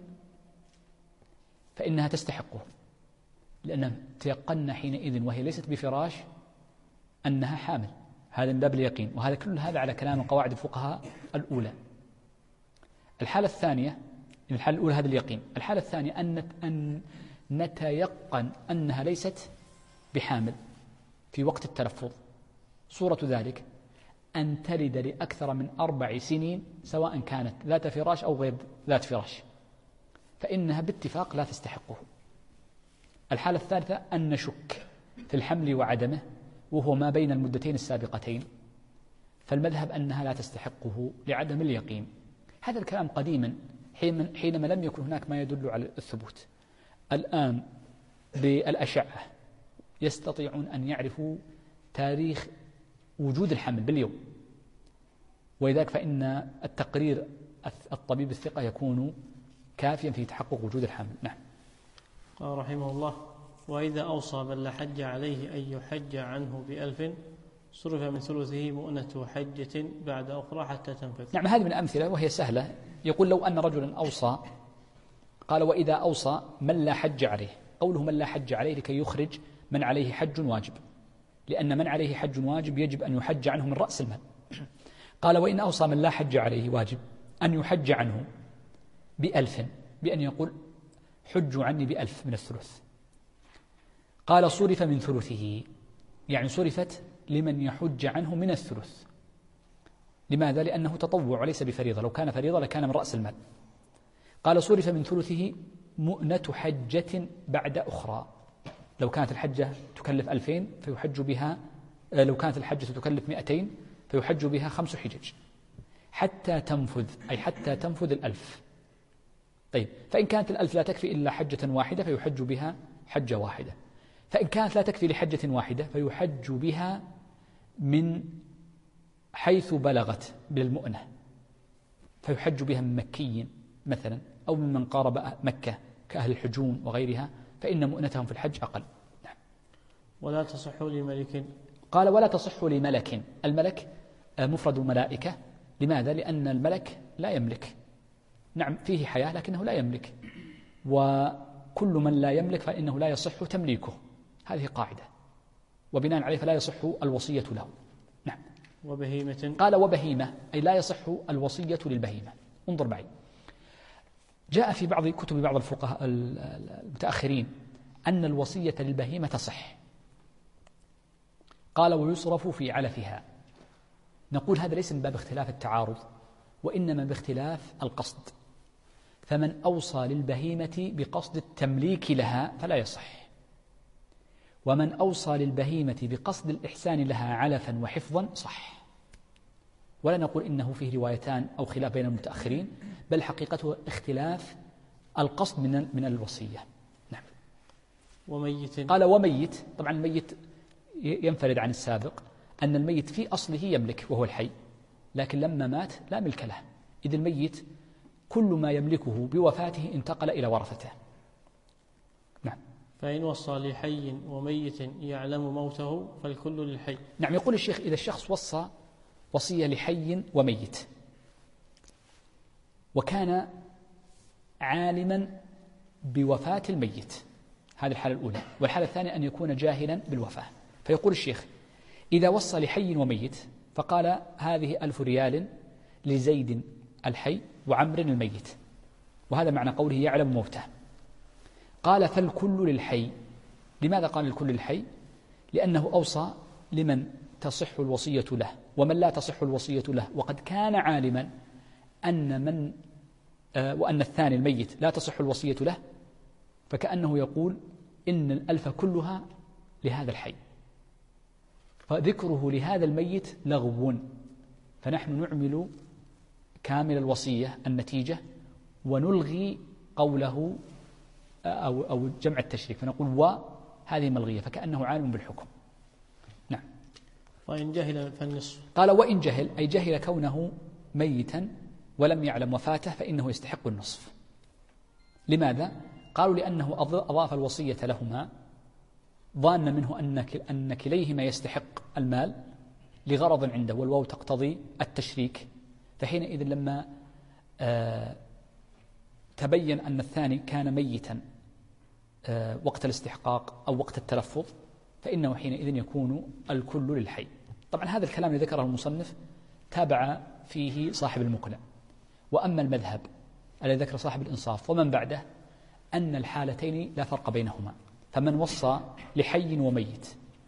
فإنها تستحقه، لأنها تيقن حينئذ وهي ليست بفراش أنها حامل. هذا من باب اليقين، وهذا كل هذا على كلام قواعد الفقهاء الأولى. الحالة الثانية، الحالة الأولى هذا اليقين. الحالة الثانية أن نتيقن أنها ليست بحامل في وقت التلفظ. صورة ذلك أن تلد لأكثر من 4 سنين سواء كانت ذات فراش أو غير ذات فراش، فإنها باتفاق لا تستحقه. الحالة الثالثة أن نشك في الحمل وعدمه وهو ما بين المدتين السابقتين، فالمذهب أنها لا تستحقه لعدم اليقين. هذا الكلام قديما حينما لم يكن هناك ما يدل على الثبوت. الآن بالأشعة يستطيعون أن يعرفوا تاريخ وجود الحمل باليوم، ولذلك فإن التقرير الطبيب الثقة يكون كافيا في تحقق وجود الحمل. نعم. قال رحمه الله: وإذا أوصى من لا حج عليه أن يحج عنه ب1000 صرف من ثلثه مؤنة حجة بعد أخرى حتى تنفذ. نعم، هذه من الأمثلة وهي سهلة. يقول لو أن رجلا أوصى، قال وإذا أوصى من لا حج عليه، قوله من لا حج عليه لكي يخرج من عليه حج واجب، لأن من عليه حج واجب يجب أن يحج عنه من رأس المال. قال وإن أوصى من لا حج عليه واجب أن يحج عنه ب1000، بأن يقول حجوا عني ب1000 من الثلث. قال صرف من ثلثه، يعني صرفت لمن يحج عنه من الثلث. لماذا؟ لأنه تطوع وليس بفريضة، لو كان فريضة لكان من رأس المال. قال صرف من ثلثه مؤنة حجة بعد أخرى، لو كانت الحجة تكلف 2000 فيحج بها، لو كانت الحجة تكلف 200 فيحج بها 5 حجج حتى تنفذ، أي حتى تنفذ 1000. طيب، فإن كانت 1000 لا تكفي إلا حجة واحدة فيحج بها حجة واحدة، فإن كانت لا تكفي لحجة واحدة فيحج بها من حيث بلغت بالمؤنة، فيحج بها من مكي مثلا أو ممن قارب مكة كأهل الحجون وغيرها، فإن مؤنتهم في الحج أقل. نعم. ولا تصح لملك. قال ولا تصح لملك. الملك مفرد الملائكة. لماذا؟ لأن الملك لا يملك. نعم، فيه حياة لكنه لا يملك، وكل من لا يملك فإنه لا يصح تمليكه، هذه قاعدة، وبناء عليه فلا يصح الوصية له. نعم. وبهيمة. قال وبهيمة، أي لا يصح الوصية للبهيمة. انظر معي، جاء في بعض كتب بعض الفقهاء المتأخرين أن الوصية للبهيمة تصح. قال ويصرف في علفها. نقول هذا ليس من باب اختلاف التعارض، وإنما باختلاف القصد. فمن أوصى للبهيمة بقصد التمليك لها فلا يصح، ومن أوصى للبهيمة بقصد الإحسان لها علفا وحفظا صح. ولا نقول إنه فيه روايتان أو خلاف بين المتأخرين، بل حقيقته اختلاف القصد من الوصية. نعم. وميت. قال وميت. طبعا الميت ينفرد عن السابق، أن الميت في أصله يملك وهو الحي، لكن لما مات لا ملك له، إذ الميت كل ما يملكه بوفاته انتقل إلى ورثته. نعم. فإن وصى لحي وميت يعلم موته فالكل للحي. نعم. يقول الشيخ إذا الشخص وصى وصية لحي وميت وكان عالما بوفاة الميت، هذه الحالة الأولى. والحالة الثانية أن يكون جاهلا بالوفاة. فيقول الشيخ إذا وصى لحي وميت فقال هذه 1000 ريال لزيد الحي وعمر الميت، وهذا معنى قوله يعلم موته. قال فالكل للحي. لماذا قال الكل للحي؟ لأنه أوصى لمن تصح الوصية له ومن لا تصح الوصية له، وقد كان عالما أن وأن الثاني الميت لا تصح الوصية له، فكأنه يقول إن الألف كلها لهذا الحي، فذكره لهذا الميت لغو، فنحن نعمل كامل الوصية النتيجة ونلغي قوله أو جمع التشريك، فنقول وهذه ملغية، فكأنه عالم بالحكم. نعم. وإن جهل فالنصف. قال وإن جهل، أي جهل كونه ميتا ولم يعلم وفاته، فإنه يستحق النصف. لماذا؟ قالوا لأنه أضاف الوصية لهما ظان منه أن كليهما يستحق المال لغرض عنده، والواو تقتضي التشريك، فحينئذ لما تبين أن الثاني كان ميتا وقت الاستحقاق أو وقت التلفظ، فإنه حينئذ يكون الكل للحي. طبعا هذا الكلام الذي ذكره المصنف تابع فيه صاحب المقنع. وأما المذهب الذي ذكر صاحب الإنصاف ومن بعده أن الحالتين لا فرق بينهما، فمن وصى لحي وميت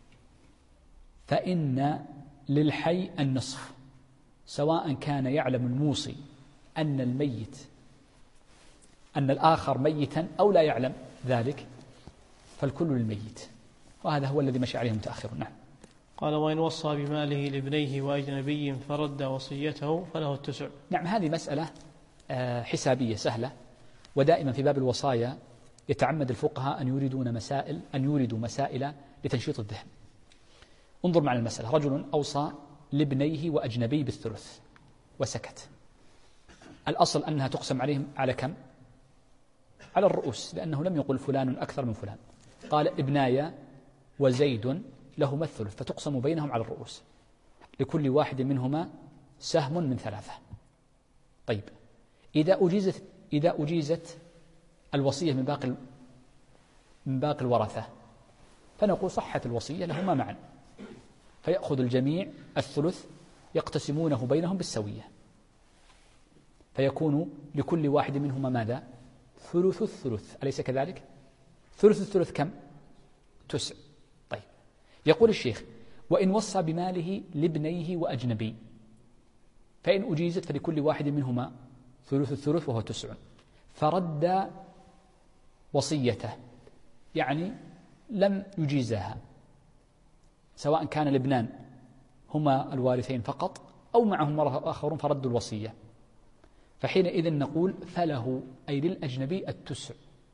فإن للحي النصف، سواء كان يعلم الموصي أن الميت أن الآخر ميتا أو لا يعلم ذلك، فالكل للميت، وهذا هو الذي مشى عليه المتأخرون. نعم. قال وإن وصى بماله لابنيه وأجنبي فرد وصيته فله التسع. نعم، هذه مسألة حسابية سهلة، ودائما في باب الوصايا يتعمد الفقهاء أن يوردوا مسائل لتنشيط الذهن. انظر معنا المسألة: رجل أوصى لابنيه وأجنبي بالثلث وسكت. الأصل أنها تقسم عليهم على كم؟ على الرؤوس، لأنه لم يقل فلان أكثر من فلان، قال ابناي وزيد لهما الثلث، فتقسم بينهم على الرؤوس، لكل واحد منهما سهم من 3. طيب، إذا أجيزت الوصية من باقي الورثة، فنقول صحت الوصية لهما معا، فيأخذ الجميع الثلث يقتسمونه بينهم بالسوية، فيكون لكل واحد منهما ماذا؟ ثلث الثلث، أليس كذلك؟ ثلث الثلث كم؟ 9. طيب، يقول الشيخ: وإن وصى بماله لابنيه وأجنبي، فإن أجيزت فلكل واحد منهما ثلث الثلث وهو 9، فرد وصيته، يعني لم يجيزها، سواء كان الابنان هما الوارثين فقط أو معهم آخرون فردوا الوصية، فحينئذ نقول فله أي للأجنبي 9،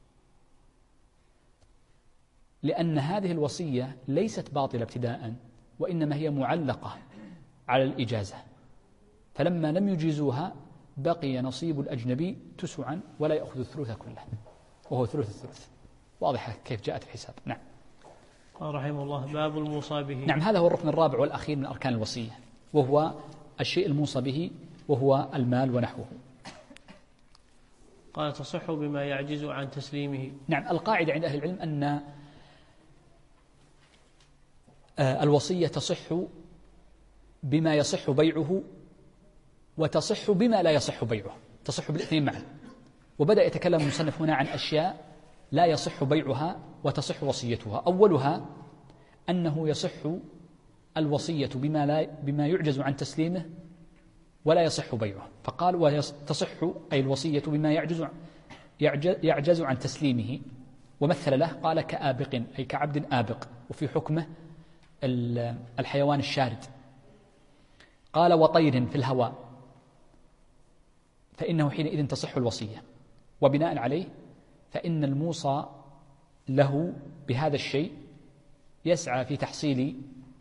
لأن هذه الوصية ليست باطلة ابتداء، وإنما هي معلقة على الإجازة، فلما لم يجيزوها بقي نصيب الأجنبي 9 ولا يأخذ الثلث كله، وهو ثلث الثلث. واضحة كيف جاءت الحساب. نعم. قال رحمه الله: باب الموصى به. نعم، هذا هو الركن الرابع والأخير من أركان الوصية، وهو الشيء الموصى به، وهو المال ونحوه. قال: تصح بما يعجز عن تسليمه. نعم، القاعدة عند أهل العلم أن الوصية تصح بما يصح بيعه، وتصح بما لا يصح بيعه، تصح بالاثنين معا. وبدأ يتكلم المصنف هنا عن أشياء لا يصح بيعها وتصح وصيتها. أولها أنه يصح الوصية بما يعجز عن تسليمه ولا يصح بيعه، فقال وتصح أي الوصية بما يعجز عن تسليمه، ومثل له قال كآبق، أي كعبد آبق، وفي حكمه الحيوان الشارد. قال وطير في الهواء، فإنه حينئذ تصح الوصية، وبناء عليه فإن الموصى له بهذا الشيء يسعى في تحصيل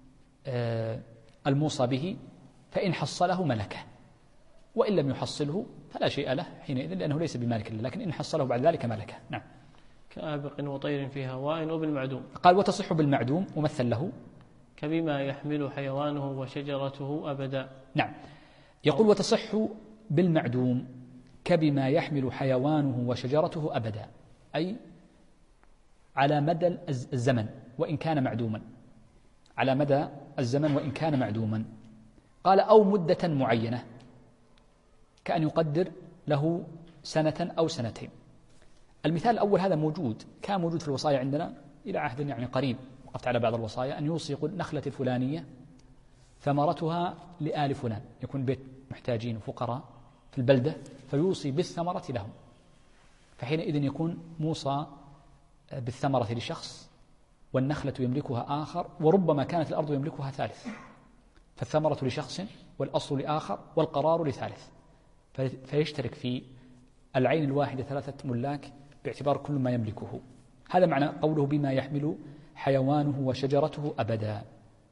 الموصى به، فإن حصله ملكه، وإن لم يحصله فلا شيء له حينئذ، لأنه ليس بمالك له، لكن إن حصله بعد ذلك ملكه. نعم. كآبق وطير في هواء وبالمعدوم. قال وتصح بالمعدوم، ومثل له كبما يحمل حيوانه وشجرته أبدا. نعم، يقول وتصح بالمعدوم كبما يحمل حيوانه وشجرته أبدا، أي على مدى الزمن وإن كان معدوما، على مدى الزمن وإن كان معدوما. قال أو مدة معينة، كأن يقدر له 1 أو 2 سنين. المثال الأول هذا موجود، كان موجود في الوصايا عندنا إلى عهد يعني قريب، وقفت على بعض الوصايا أن يوصي يقول نخلة الفلانية ثمرتها لآل فلان، يكون بيت محتاجين وفقراء في البلدة، فيوصي بالثمرة لهم، فحينئذ يكون موصى بالثمرة لشخص والنخلة يملكها آخر، وربما كانت الأرض يملكها ثالث، فالثمرة لشخص والأصل لآخر والقرار لثالث، فيشترك في العين الواحدة 3 ملاك باعتبار كل ما يملكه. هذا معنى قوله بما يحمل حيوانه وشجرته أبدا.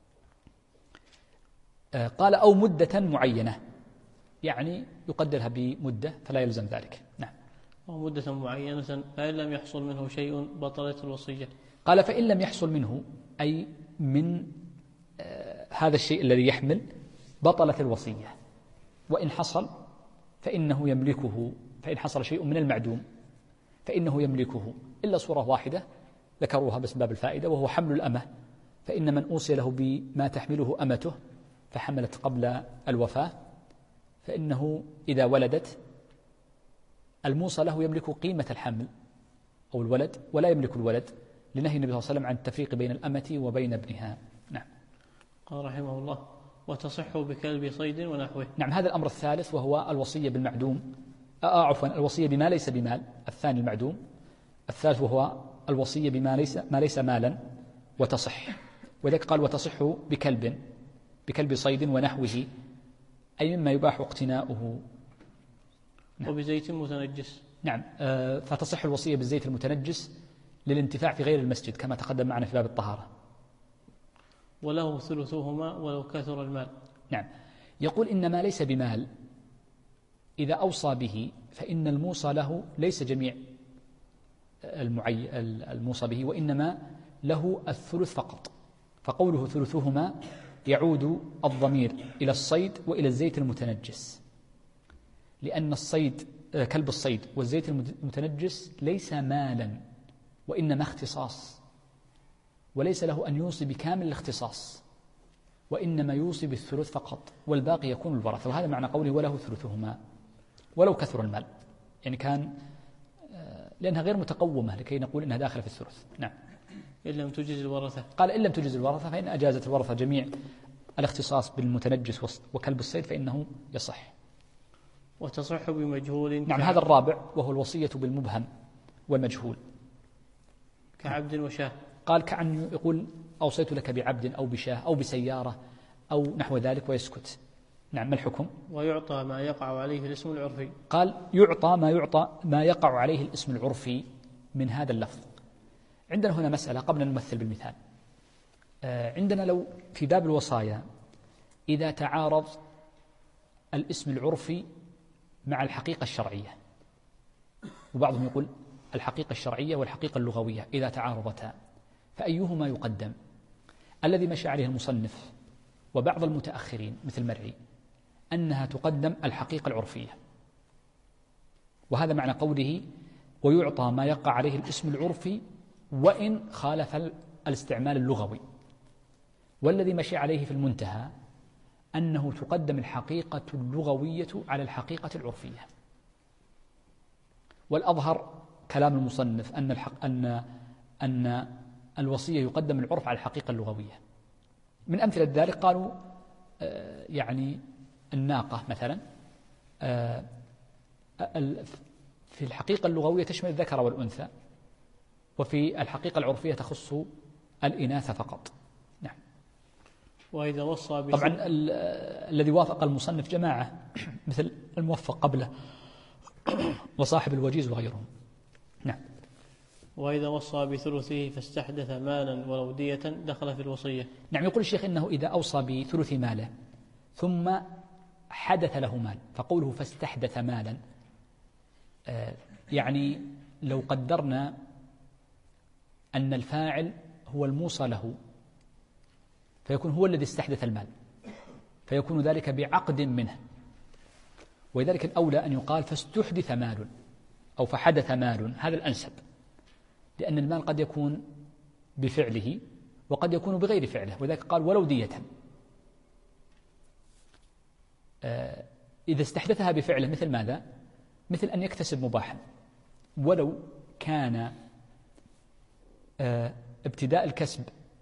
قال أو مدة معينة، يعني يقدرها بمدة فلا يلزم ذلك. نعم. أو مدة معينة فإن لم يحصل منه شيء بطلت الوصية. قال فإن لم يحصل منه أي من هذا الشيء الذي يحمل بطلت الوصية، وإن حصل فإنه يملكه، فإن حصل شيء من المعدوم فإنه يملكه، إلا صورة واحدة ذكروها بس باب الفائدة، وهو حمل الأمة، فإن من أوصي له بما تحمله أمته فحملت قبل الوفاة، فإنه إذا ولدت الموصى له يملك قيمة الحمل أو الولد ولا يملك الولد، لنهي النبي صلى الله عليه وسلم عن التفريق بين الأمة وبين ابنها. نعم. قال رحمه الله وتصح بكلب صيد ونحوه. نعم، هذا الأمر الثالث وهو الوصية بالمعدوم، عفوا الوصية بما ليس بمال، الثاني المعدوم، الثالث وهو الوصية بما ليس مالا وتصح، ولذلك قال وتصح بكلب صيد ونحوه، أي مما يباح اقتناؤه. نعم. وبزيت متنجس. نعم، فتصح الوصية بالزيت المتنجس للانتفاع في غير المسجد كما تقدم معنا في باب الطهارة. وله ثلثهما ولو كثر المال. نعم. يقول إن ما ليس بمال إذا أوصى به فإن الموصى له ليس جميع الموصى به، وإنما له الثلث فقط، فقوله ثلثهما يعود الضمير إلى الصيد وإلى الزيت المتنجس، لأن الصيد كلب الصيد والزيت المتنجس ليس مالا وإنما اختصاص، وليس له أن يوصي بكامل الاختصاص، وإنما يوصي بالثلث فقط والباقي يكون الورثة، وهذا معنى قوله وله ثلثهما ولو كثر المال، يعني كان لأنها غير متقومة لكي نقول إنها داخلة في الثلث. نعم. إن لم تجز الورثة. قال إن لم تجز الورثة، فإن أجازت الورثة جميع الاختصاص بالمتنجس وكلب الصيد فإنه يصح. وتصح بمجهول. نعم، هذا الرابع وهو الوصية بالمبهم والمجهول كعبد وشاه. قال كأن يقول أوصيت لك بعبد أو بشاه أو بسيارة أو نحو ذلك ويسكت. نعم، ما الحكم؟ ويعطى ما يقع عليه الاسم العرفي. قال يعطى ما يقع عليه الاسم العرفي من هذا اللفظ. عندنا هنا مسألة قبل أن نمثل بالمثال. عندنا لو في باب الوصايا إذا تعارض الاسم العرفي مع الحقيقة الشرعية، وبعضهم يقول الحقيقة الشرعية والحقيقة اللغوية إذا تعارضتا فأيهما يقدم؟ الذي مشى عليه المصنف وبعض المتأخرين مثل مرعي أنها تقدم الحقيقة العرفية، وهذا معنى قوله ويعطى ما يقع عليه الاسم العرفي وإن خالف الاستعمال اللغوي. والذي مشي عليه في المنتهى أنه تقدم الحقيقة اللغوية على الحقيقة العرفية. والأظهر كلام المصنف أن الوصية يقدم العرف على الحقيقة اللغوية. من أمثلة ذلك قالوا يعني الناقة مثلا في الحقيقة اللغوية تشمل الذكر والأنثى، وفي الحقيقة العرفية تخص الإناث فقط. نعم. وإذا وصى طبعا الذي وافق المصنف جماعة مثل الموفق قبله وصاحب الوجيز وغيرهم. نعم. وإذا وصى بثلثه فاستحدث مالا ولو دية دخل في الوصية. نعم. يقول الشيخ إنه إذا أوصى بثلث ماله ثم حدث له مال، فقوله فاستحدث مالا يعني لو قدرنا أن الفاعل هو الموصى له فيكون هو الذي استحدث المال، فيكون ذلك بعقد منه، ولذلك الأولى أن يقال فاستحدث مال أو فحدث مال، هذا الأنسب، لأن المال قد يكون بفعله وقد يكون بغير فعله، ولذلك قال ولو دية. إذا استحدثها بفعله مثل ماذا؟ مثل أن يكتسب مباحا، ولو كان ابتداء الكسب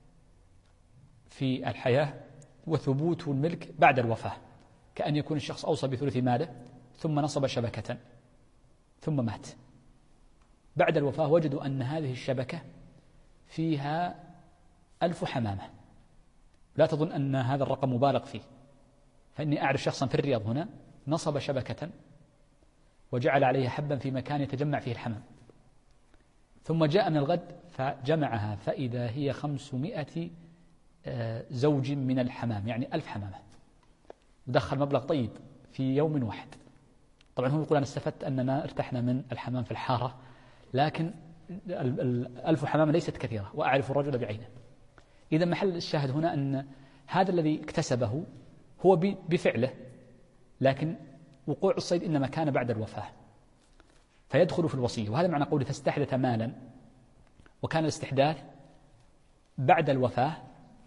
في الحياة وثبوت الملك بعد الوفاة، كأن يكون الشخص أوصى بثلث ماله ثم نصب شبكة ثم مات، بعد الوفاة وجدوا أن هذه الشبكة فيها 1000 حمامة. لا تظن أن هذا الرقم مبالغ فيه، فإني أعرف شخصا في الرياض هنا نصب شبكة وجعل عليها حبا في مكان يتجمع فيه الحمام، ثم جاء من الغد فجمعها فإذا هي 500 زوج من الحمام، يعني 1000 حمامة، ودخل مبلغ طيب في يوم واحد. طبعا هو يقول أنا استفدت أننا ارتحنا من الحمام في الحارة، لكن 1000 حمامة ليست كثيرة، وأعرف الرجل بعينه. إذا محل الشاهد هنا أن هذا الذي اكتسبه هو بفعله، لكن وقوع الصيد إنما كان بعد الوفاة فيدخل في الوصية. وهذا معنى قوله فاستحدث مالا، وكان الاستحداث بعد الوفاة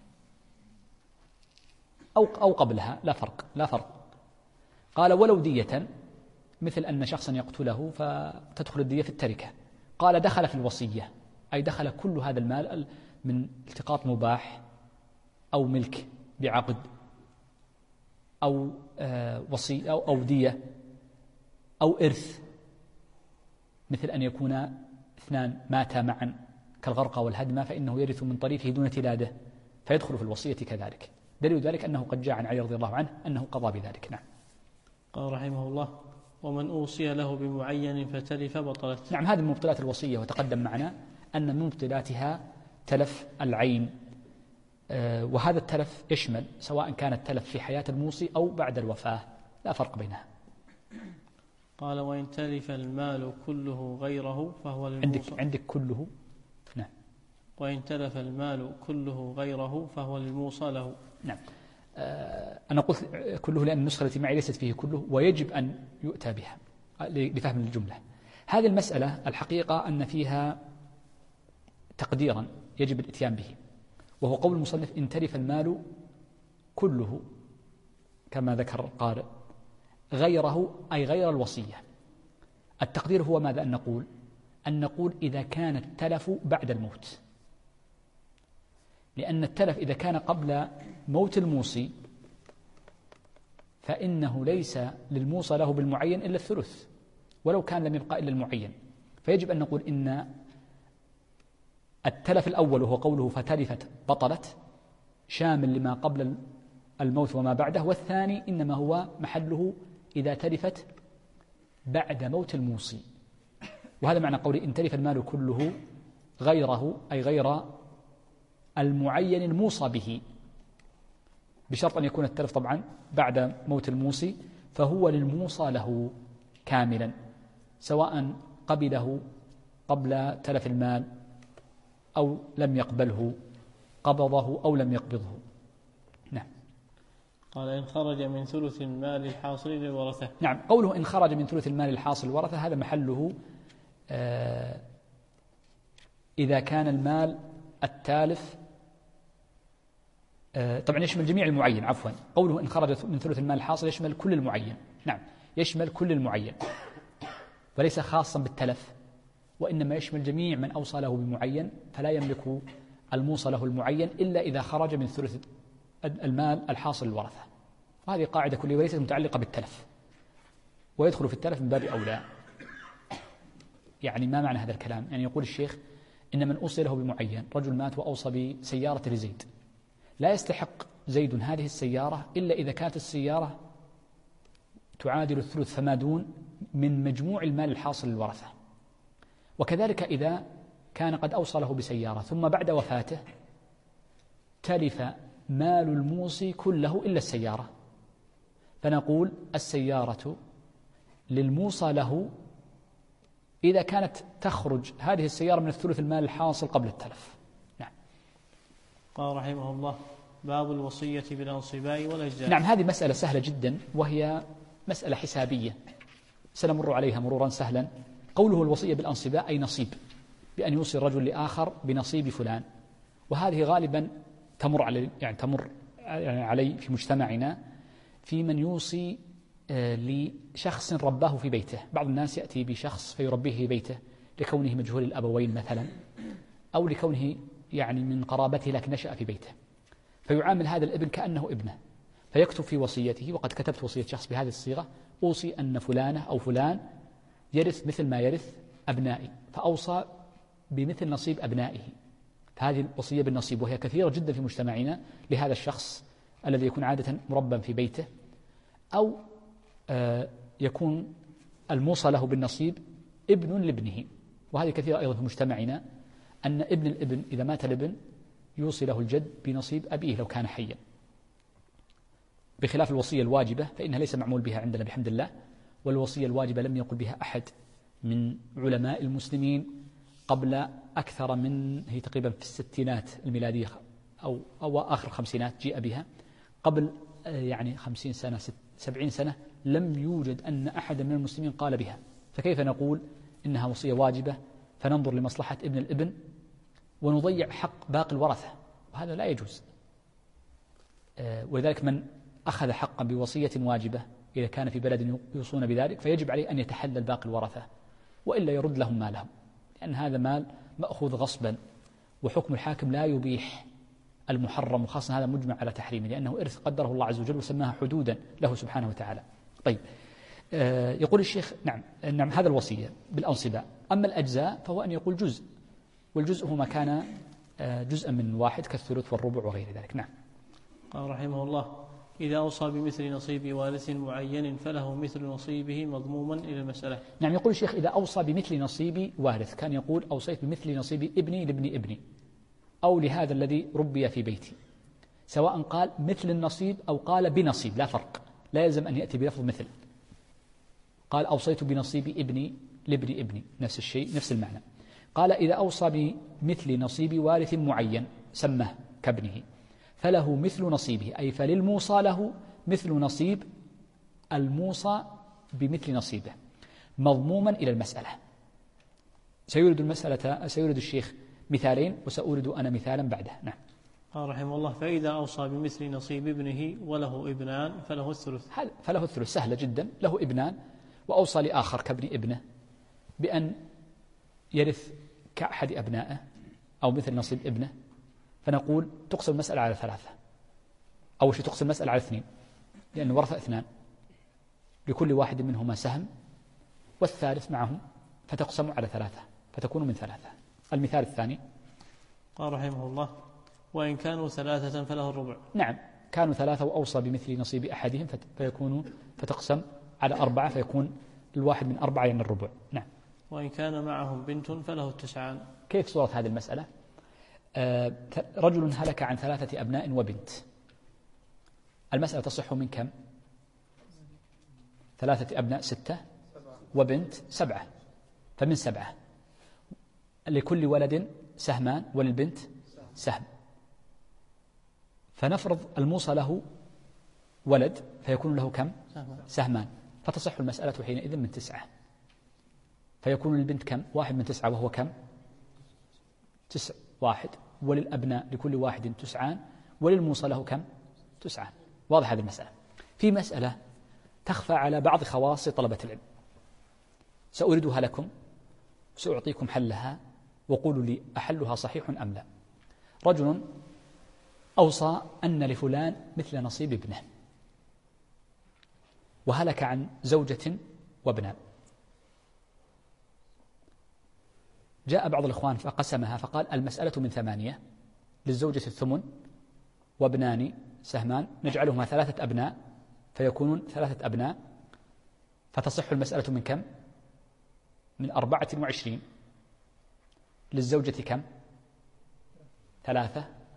أو قبلها، لا فرق. قال ولو دية، مثل أن شخصا يقتله فتدخل الدية في التركة. قال دخل في الوصية، أي دخل كل هذا المال من التقاط مباح أو ملك بعقد أو وصي أو دية أو إرث، مثل أن يكون اثنان ماتا معا كالغرقى والهدمة، فإنه يرث من طريفه دون تلاده فيدخل في الوصية كذلك. دليل ذلك أنه قد جاء عن علي رضي الله عنه أنه قضى بذلك. نعم. قال رحمه الله ومن أوصي له بمعين فتلف بطلت. نعم، هذه من مبطلات الوصية، وتقدم معنا أن من مبطلاتها تلف العين، وهذا التلف يشمل سواء كان التلف في حياة الموصي أو بعد الوفاة، لا فرق بينها. قال وإن تلف المال كله غيره فهو للموصى. عندك كله. نعم. وإن تلف المال كله غيره فهو للموصى له. نعم. أنا قلت كله لأن النسخة التي معي ليست فيه كله، ويجب أن يؤتى بها لفهم الجملة. هذه المسألة الحقيقة أن فيها تقديرا يجب الاتيان به، وهو قول المصنف إن تلف المال كله كما ذكر القارئ غيره، أي غير الوصية. التقدير هو ماذا؟ أن نقول إذا كان التلف بعد الموت، لأن التلف إذا كان قبل موت الموصي فإنه ليس للموصى له بالمعين إلا الثلث، ولو كان لم يبقى إلا المعين. فيجب أن نقول إن التلف الأول وهو قوله فتلفت بطلت شامل لما قبل الموت وما بعده، والثاني إنما هو محله إذا تلفت بعد موت الموصي. وهذا معنى قوله إن تلف المال كله غيره، أي غير المعين الموصى به، بشرط أن يكون التلف طبعا بعد موت الموصي، فهو للموصى له كاملا سواء قبله قبل تلف المال أو لم يقبله، قبضه أو لم يقبضه. نعم. قال إن خرج من ثلث المال الحاصل للورثة. نعم، قوله إن خرج من ثلث المال الحاصل للورثة هذا محله إذا كان المال التالف طبعا يشمل جميع المعين، عفوا قوله إن خرج من ثلث المال الحاصل يشمل كل المعين. نعم، يشمل كل المعين وليس خاصا بالتلف، وإنما يشمل جميع من أوصى له بمعين، فلا يملك الموصى له المعين إلا إذا خرج من ثلث المال الحاصل للورثة. وهذه قاعدة كلية وليست متعلقة بالتلف، ويدخل في التلف من باب أولى. يعني ما معنى هذا الكلام؟ يعني يقول الشيخ إن من أوصي له بمعين، رجل مات وأوصى بسيارة لزيد، لا يستحق زيد هذه السيارة إلا إذا كانت السيارة تعادل الثلث فما دون من مجموع المال الحاصل للورثة. وكذلك إذا كان قد أوصى له بسيارة ثم بعد وفاته تلف مال الموصي كله إلا السيارة، فنقول السيارة للموصى له إذا كانت تخرج هذه السيارة من الثلث المال الحاصل قبل التلف. نعم. قال رحمه الله باب الوصية بالأنصباء والأجزاء. نعم، هذه مسألة سهلة جدا، وهي مسألة حسابية سنمر عليها مرورا سهلا. قوله الوصية بالأنصباء أي نصيب، بأن يوصي الرجل لآخر بنصيب فلان، وهذه غالبا تمر علي في مجتمعنا في من يوصي لشخص رباه في بيته. بعض الناس يأتي بشخص فيربيه في بيته لكونه مجهول الأبوين مثلا، أو لكونه يعني من قرابته لكن نشأ في بيته، فيعامل هذا الابن كأنه ابنه، فيكتب في وصيته، وقد كتبت وصية شخص بهذه الصيغة: أوصي أن فلانة أو فلان يرث مثل ما يرث أبنائي، فأوصى بمثل نصيب أبنائه، فهذه الوصية بالنصيب وهي كثيرة جدا في مجتمعنا لهذا الشخص الذي يكون عادة مربى في بيته، أو يكون الموصى له بالنصيب ابن لابنه، وهذه كثيرة أيضا في مجتمعنا، أن ابن الابن إذا مات الابن يوصي له الجد بنصيب أبيه لو كان حيا، بخلاف الوصية الواجبة فإنها ليس معمول بها عندنا بحمد الله، والوصية الواجبة لم يقل بها أحد من علماء المسلمين قبل أكثر من، هي تقريبا في الستينات الميلادية أو آخر الخمسينات جيء بها، قبل يعني 50 سنة 70 سنة لم يوجد أن أحد من المسلمين قال بها، فكيف نقول إنها وصية واجبة فننظر لمصلحة ابن الابن ونضيع حق باقي الورثة، وهذا لا يجوز. ولذلك من أخذ حقا بوصية واجبة إذا كان في بلد يوصون بذلك فيجب عليه أن يتحلل باقي الورثة، وإلا يرد لهم مالهم، لأن هذا مال مأخوذ غصبا، وحكم الحاكم لا يبيح المحرم، وخاصة هذا مجمع على تحريمه لأنه إرث قدره الله عز وجل وسماها حدودا له سبحانه وتعالى. طيب، يقول الشيخ نعم هذا الوصية بالأنصباء. أما الأجزاء فهو أن يقول جزء، والجزء هو ما كان جزءا من واحد كالثلث والربع وغير ذلك. نعم. قال رحمه الله: إذا أوصى بمثل نصيب وارث معين فله مثل نصيبه مضموما إلى المسألة. نعم، يقول الشيخ: إذا أوصى بمثل نصيب وارث، كان يقول أوصيت بمثل نصيب ابني لابن ابني أو لهذا الذي ربي في بيتي، سواء قال مثل النصيب أو قال بنصيب لا فرق، لا يلزم أن يأتي بلفظ مثل. قال أوصيت بنصيب ابني لابن ابني، نفس الشيء نفس المعنى. قال إذا أوصى بمثل نصيب وارث معين سمه كابنه فله مثل نصيبه، أي فللموصى له مثل نصيب الموصى بمثل نصيبه مضموما إلى المسألة. سيورد الشيخ مثالين وسأورد أنا مثالا بعده. نعم. قال رحمه الله: فإذا أوصى بمثل نصيب ابنه وله ابنان فله الثلث. فله الثلث، سهلة جدا، له ابنان وأوصى لآخر كابن ابنه بأن يرث كأحد أبنائه أو مثل نصيب ابنه، فنقول تقسم المسألة على ثلاثة. أول شيء تقسم المسألة على اثنين، لأن الورثة اثنان لكل واحد منهما سهم، والثالث معهم فتقسم على ثلاثة فتكون من ثلاثة. المثال الثاني: قال رحمه الله: وإن كانوا ثلاثة فله الربع. نعم، كانوا ثلاثة وأوصى بمثل نصيب أحدهم فتقسم على أربعة فيكون الواحد من أربعة يعني الربع. نعم. وإن كان معهم بنت فله التسعان. كيف صورة هذه المسألة؟ رجل هلك عن 3 أبناء وبنت، المسألة تصح من كم؟ 3 أبناء 6 وبنت 7، فمن 7 لكل ولد سهمان وللبنت سهم، فنفرض الموصى له ولد فيكون له كم؟ سهمان، فتصح المسألة حينئذ من 9، فيكون للبنت كم؟ 1 من 9 وهو كم؟ 9 1، وللأبناء لكل واحد 9، وللموصى له كم؟ 9. واضح هذه المسألة. في مسألة تخفى على بعض خواص طلبة العلم سأوردها لكم، سأعطيكم حلها وقولوا لي أحلها صحيح أم لا. رجل أوصى أن لفلان مثل نصيب ابنه، وهلك عن زوجة وابنان، جاء بعض الإخوان فقسمها فقال المسألة من 8، للزوجة الثمن وابنان سهمان، نجعلهما 3 أبناء فيكونون 3 أبناء، فتصح المسألة من كم؟ من 24، للزوجة كم؟ 3،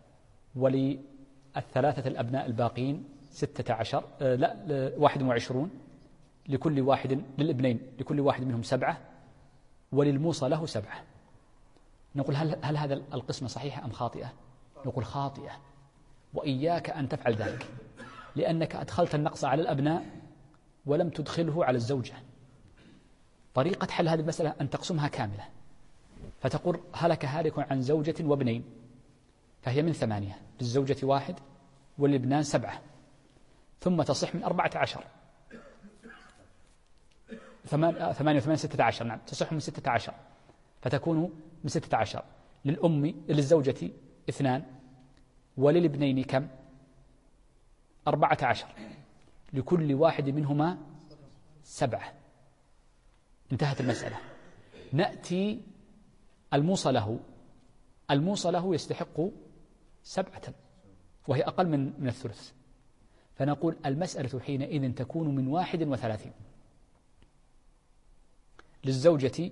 وللثلاثة الأبناء الباقين 16 21، لكل واحد للابنين لكل واحد منهم 7، وللموصى له 7. نقول هل هذا القسمة صحيحة أم خاطئة؟ نقول خاطئة، وإياك أن تفعل ذلك، لأنك أدخلت النقص على الأبناء ولم تدخله على الزوجة. طريقة حل هذه المسألة أن تقسمها كاملة، فتقول هلك هالك عن زوجة وابنين فهي من 8، للزوجة 1 والابنان 7، ثم تصح من 14، 8 و8 16، نعم تصح من 16 فتكون من 16، للزوجة 2، وللابنين كم؟ 14، لكل واحد منهما 7. انتهت المسألة. نأتي الموصى له يستحق 7 وهي أقل من الثلث، فنقول المسألة حينئذ تكون من 31. للزوجة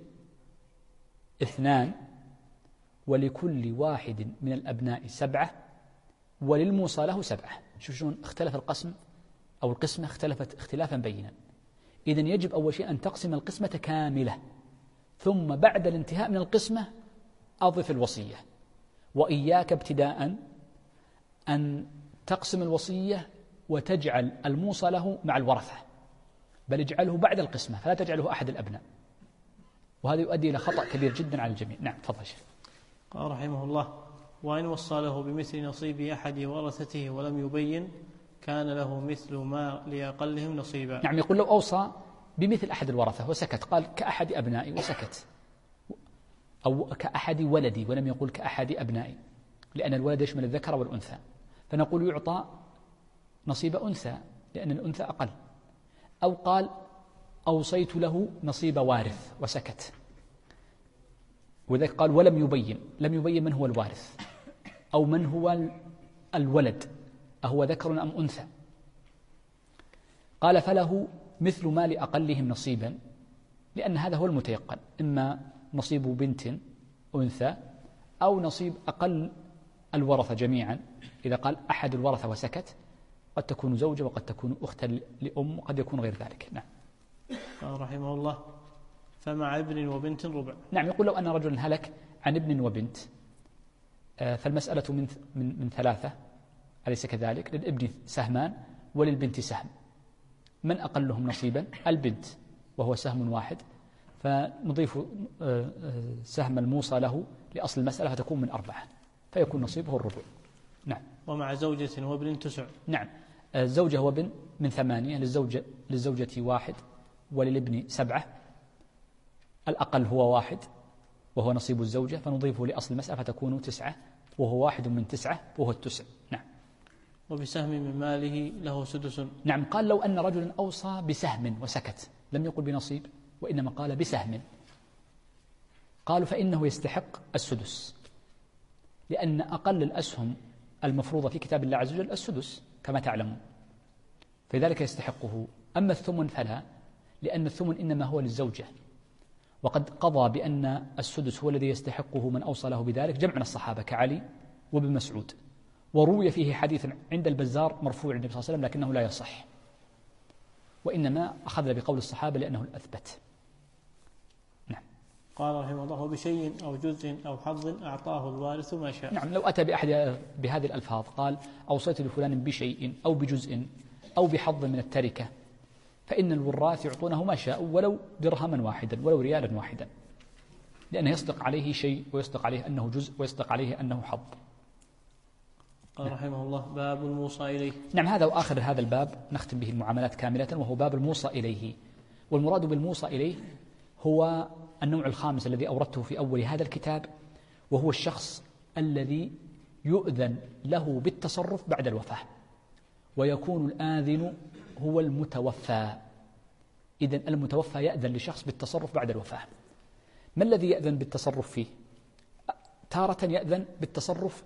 2 ولكل واحد من الأبناء 7 وللموصى له 7. شوف شلون اختلف القسم أو القسمة اختلفت اختلافا بينا. إذن يجب أول شيء أن تقسم القسمة كاملة، ثم بعد الانتهاء من القسمة أضف الوصية. وإياك ابتداء أن تقسم الوصية وتجعل الموصى له مع الورثة، بل اجعله بعد القسمة، فلا تجعله أحد الأبناء، وهذا يؤدي إلى خطأ كبير جدا على الجميع. نعم تفضل شيخ. قال رحمه الله: وإن وصى له بمثل نصيب أحد ورثته ولم يبين كان له مثل ما لأقلهم نصيبا. نعم، يقول لو أوصى بمثل أحد الورثة وسكت، قال كأحد أبنائي وسكت، أو كأحد ولدي ولم يقول كأحد أبنائي، لأن الولد يشمل الذكر والأنثى، فنقول يعطى نصيب أنثى لأن الأنثى أقل. أو قال أوصيت له نصيب وارث وسكت، وذلك قال ولم يبين، لم يبين من هو الوارث أو من هو الولد، أهو ذكر أم أنثى. قال فله مثل ما لأقلهم نصيبا، لأن هذا هو المتيقن، إما نصيب بنت أنثى أو نصيب أقل الورثة جميعا. إذا قال أحد الورثة وسكت قد تكون زوجة وقد تكون أختا لأم وقد يكون غير ذلك. نعم. رحمه الله: فمع ابن وبنت ربع. نعم، يقول لو أن رجلا هلك عن ابن وبنت فالمسألة من 3، أليس كذلك؟ للابن سهمان وللبنت سهم. من أقلهم نصيبا؟ البنت، وهو سهم واحد، فنضيف سهم الموصى له لأصل المسألة فتكون من 4، فيكون نصيبه الربع. نعم. ومع زوجة وابن 9. نعم، الزوجة وابن من 8، للزوجة 1 وللابن 7، الأقل هو 1 وهو نصيب الزوجة، فنضيفه لأصل المسألة فتكون 9، وهو 1 من 9 وهو 9. نعم. وبسهم من ماله له 6. نعم، قال لو أن رجلا أوصى بسهم وسكت، لم يقل بنصيب وإنما قال بسهم، قالوا فإنه يستحق 6، لأن أقل الأسهم المفروضة في كتاب الله عز وجل 6 كما تعلمون، فلذلك يستحقه. أما الثمن فلا، لأن الثمن إنما هو للزوجة، وقد قضى بأن 6 هو الذي يستحقه من أوصى له بذلك جمع من الصحابة كعلي وابن مسعود، وروي فيه حديث عند البزار مرفوع النبي صلى الله عليه وسلم لكنه لا يصح، وإنما أخذ بقول الصحابة لأنه الأثبت. نعم. قال رحمه الله: وبشيء أو جزء أو حظ أعطاه الوارث ما شاء. نعم، لو أتى بهذه الألفاظ قال أوصيت لفلان بشيء أو بجزء أو بحظ من التركة، فإن الوراث يعطونه ما شاء ولو درهما واحدا ولو ريالا واحدا، لأنه يصدق عليه شيء ويصدق عليه أنه جزء ويصدق عليه أنه حظ. قال رحمه الله: باب الموصى إليه. نعم، هذا وآخر هذا الباب نختم به المعاملات كاملة، وهو باب الموصى إليه. والمراد بالموصى إليه هو النوع الخامس الذي أوردته في أول هذا الكتاب، وهو الشخص الذي يؤذن له بالتصرف بعد الوفاة، ويكون الآذن هو المتوفى. إذن المتوفى يأذن لشخص بالتصرف بعد الوفاة. ما الذي يأذن بالتصرف فيه؟ تارة يأذن بالتصرف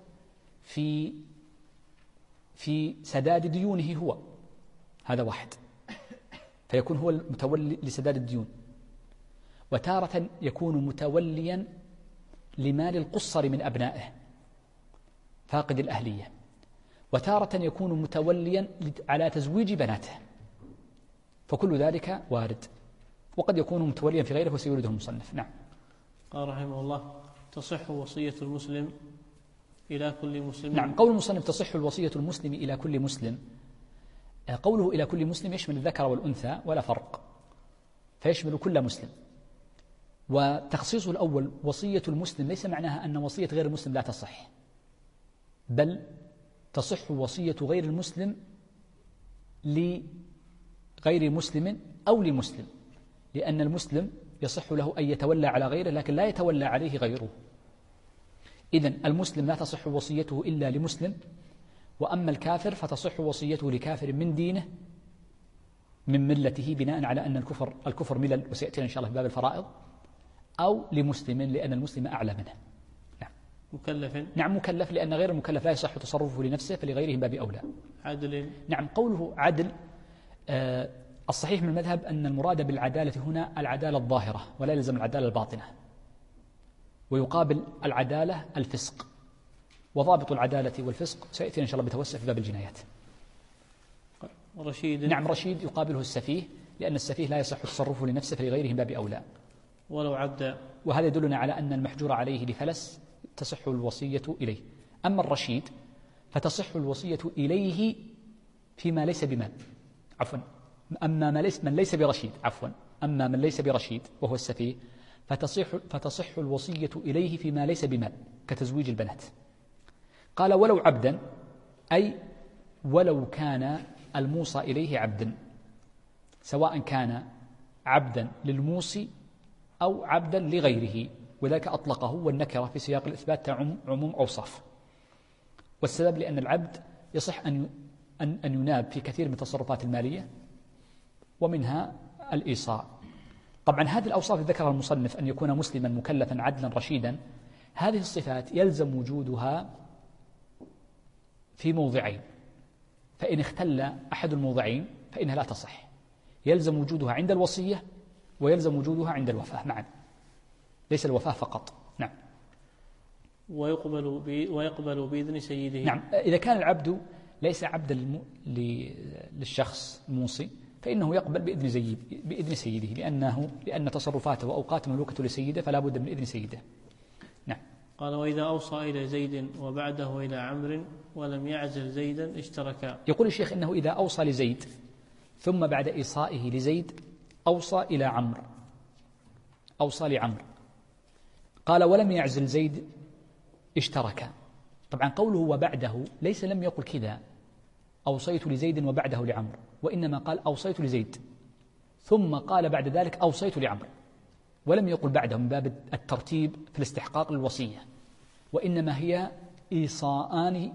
في سداد ديونه هو، هذا واحد، فيكون هو المتولي لسداد الديون. وتارة يكون متوليا لمال القصر من أبنائه فاقد الأهلية. وتارة يكون متوليا على تزويج بناته، فكل ذلك وارد. وقد يكون متوليا في غيره وسيورده المصنف. نعم. قال رحمه الله: تصح وصية المسلم إلى كل مسلم. نعم، قول المصنف تصح الوصية المسلم إلى كل مسلم، قوله إلى كل مسلم يشمل الذكر والأنثى ولا فرق، فيشمل كل مسلم. وتخصيصه الأول وصية المسلم ليس معناها أن وصية غير المسلم لا تصح، بل تصح وصية غير المسلم لغير مسلم أو لمسلم، لأن المسلم يصح له أن يتولى على غيره لكن لا يتولى عليه غيره. إذن المسلم لا تصح وصيته إلا لمسلم، وأما الكافر فتصح وصيته لكافر من دينه من ملته بناء على أن الكفر ملل، وسيأتينا إن شاء الله في باب الفرائض، أو لمسلم لأن المسلم أعلى منه. نعم. مكلف. نعم مكلف، لأن غير المكلف لا يصح تصرفه لنفسه فلغيره باب أولى. عدل. نعم. قوله عدل، الصحيح من المذهب أن المراد بالعدالة هنا العدالة الظاهرة ولا يلزم العدالة الباطنة، ويقابل العدالة الفسق، وضابط العدالة والفسق سيأتي إن شاء الله بتوسع في باب الجنايات. رشيد. نعم رشيد يقابله السفيه، لأن السفيه لا يصح تصرفه لنفسه فلغيره من باب أولى. ولو عبد. وهذا يدلنا على أن المحجور عليه لفلس تصح الوصية إليه. أما الرشيد فتصح الوصية إليه فيما ليس بمال. عفوا، أما من ليس برشيد، أما من ليس برشيد وهو السفيه فتصح الوصية إليه فيما ليس بمال كتزويج البنات. قال ولو عبدا، أي ولو كان الموصى إليه عبدا، سواء كان عبدا للموصي أو عبدا لغيره، وذلك أطلقه، والنكرة في سياق الإثبات عموم أوصاف. والسبب لأن العبد يصح أن يناب في كثير من التصرفات المالية، ومنها الإيصاء. طبعا هذه الأوصاف ذكرها المصنف، أن يكون مسلما مكلفا عدلا رشيدا، هذه الصفات يلزم وجودها في موضعين، فإن اختل أحد الموضعين فإنها لا تصح. يلزم وجودها عند الوصية ويلزم وجودها عند الوفاة معا، ليس الوفاة فقط. نعم. ويقبل بإذن سيده. نعم. إذا كان العبد ليس عبدا للشخص الموصي فإنه يقبل بإذن سيده، لأن تصرفاته وأوقاته مملوكة لسيده، فلا بد من إذن سيده. نعم. قال وإذا أوصى إلى زيد وبعده إلى عمرو ولم يعزل زيدا اشتركا. يقول الشيخ إنه إذا أوصى لزيد ثم بعد إيصائه لزيد أوصى إلى عمرو، أوصى لعمرو، قال ولم يعزل زيد اشتركا. طبعا قوله وبعده ليس لم يقل كذا أوصيت لزيد وبعده لعمرو، وإنما قال أوصيت لزيد ثم قال بعد ذلك أوصيت لعمرو، ولم يقل بعده من باب الترتيب في الاستحقاق للوصية، وإنما هي إيصاءان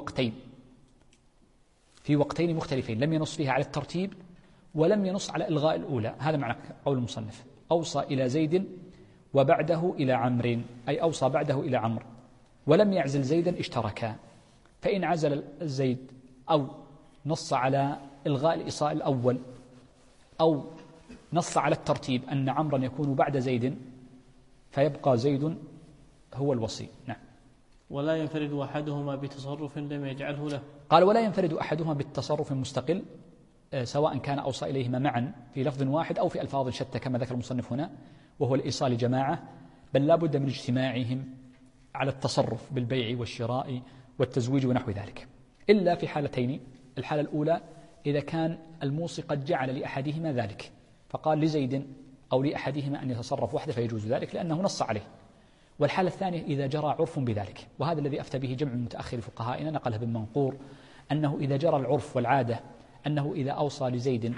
في وقتين مختلفين، لم ينص فيها على الترتيب ولم ينص على إلغاء الأولى. هذا معنى قول المصنف أوصى إلى زيد وبعده إلى عمرو، أي أوصى بعده إلى عمرو، ولم يعزل زيدا اشتركا. فإن عزل زيد أو نص على إلغاء الإيصاء الأول أو نص على الترتيب أن عمرا يكون بعد زيد فيبقى زيد هو الوصي. نعم. ولا ينفرد أحدهما بتصرف لم يجعله له. قال ولا ينفرد أحدهما بالتصرف المستقل، سواء كان أوصى إليهما معا في لفظ واحد أو في ألفاظ شتى كما ذكر المصنف هنا، وهو الإيصال جماعة، بل لا بد من اجتماعهم على التصرف بالبيع والشراء والتزويج ونحو ذلك، إلا في حالتين. الحالة الأولى إذا كان الموصي قد جعل لأحدهما ذلك، فقال لزيد أو لأحدهما أن يتصرف وحده فيجوز ذلك لأنه نص عليه. والحالة الثانية إذا جرى عرف بذلك، وهذا الذي أفتى به جمع من متأخر فقهائنا نقله ابن منقور، أنه إذا جرى العرف والعادة أنه إذا أوصى لزيد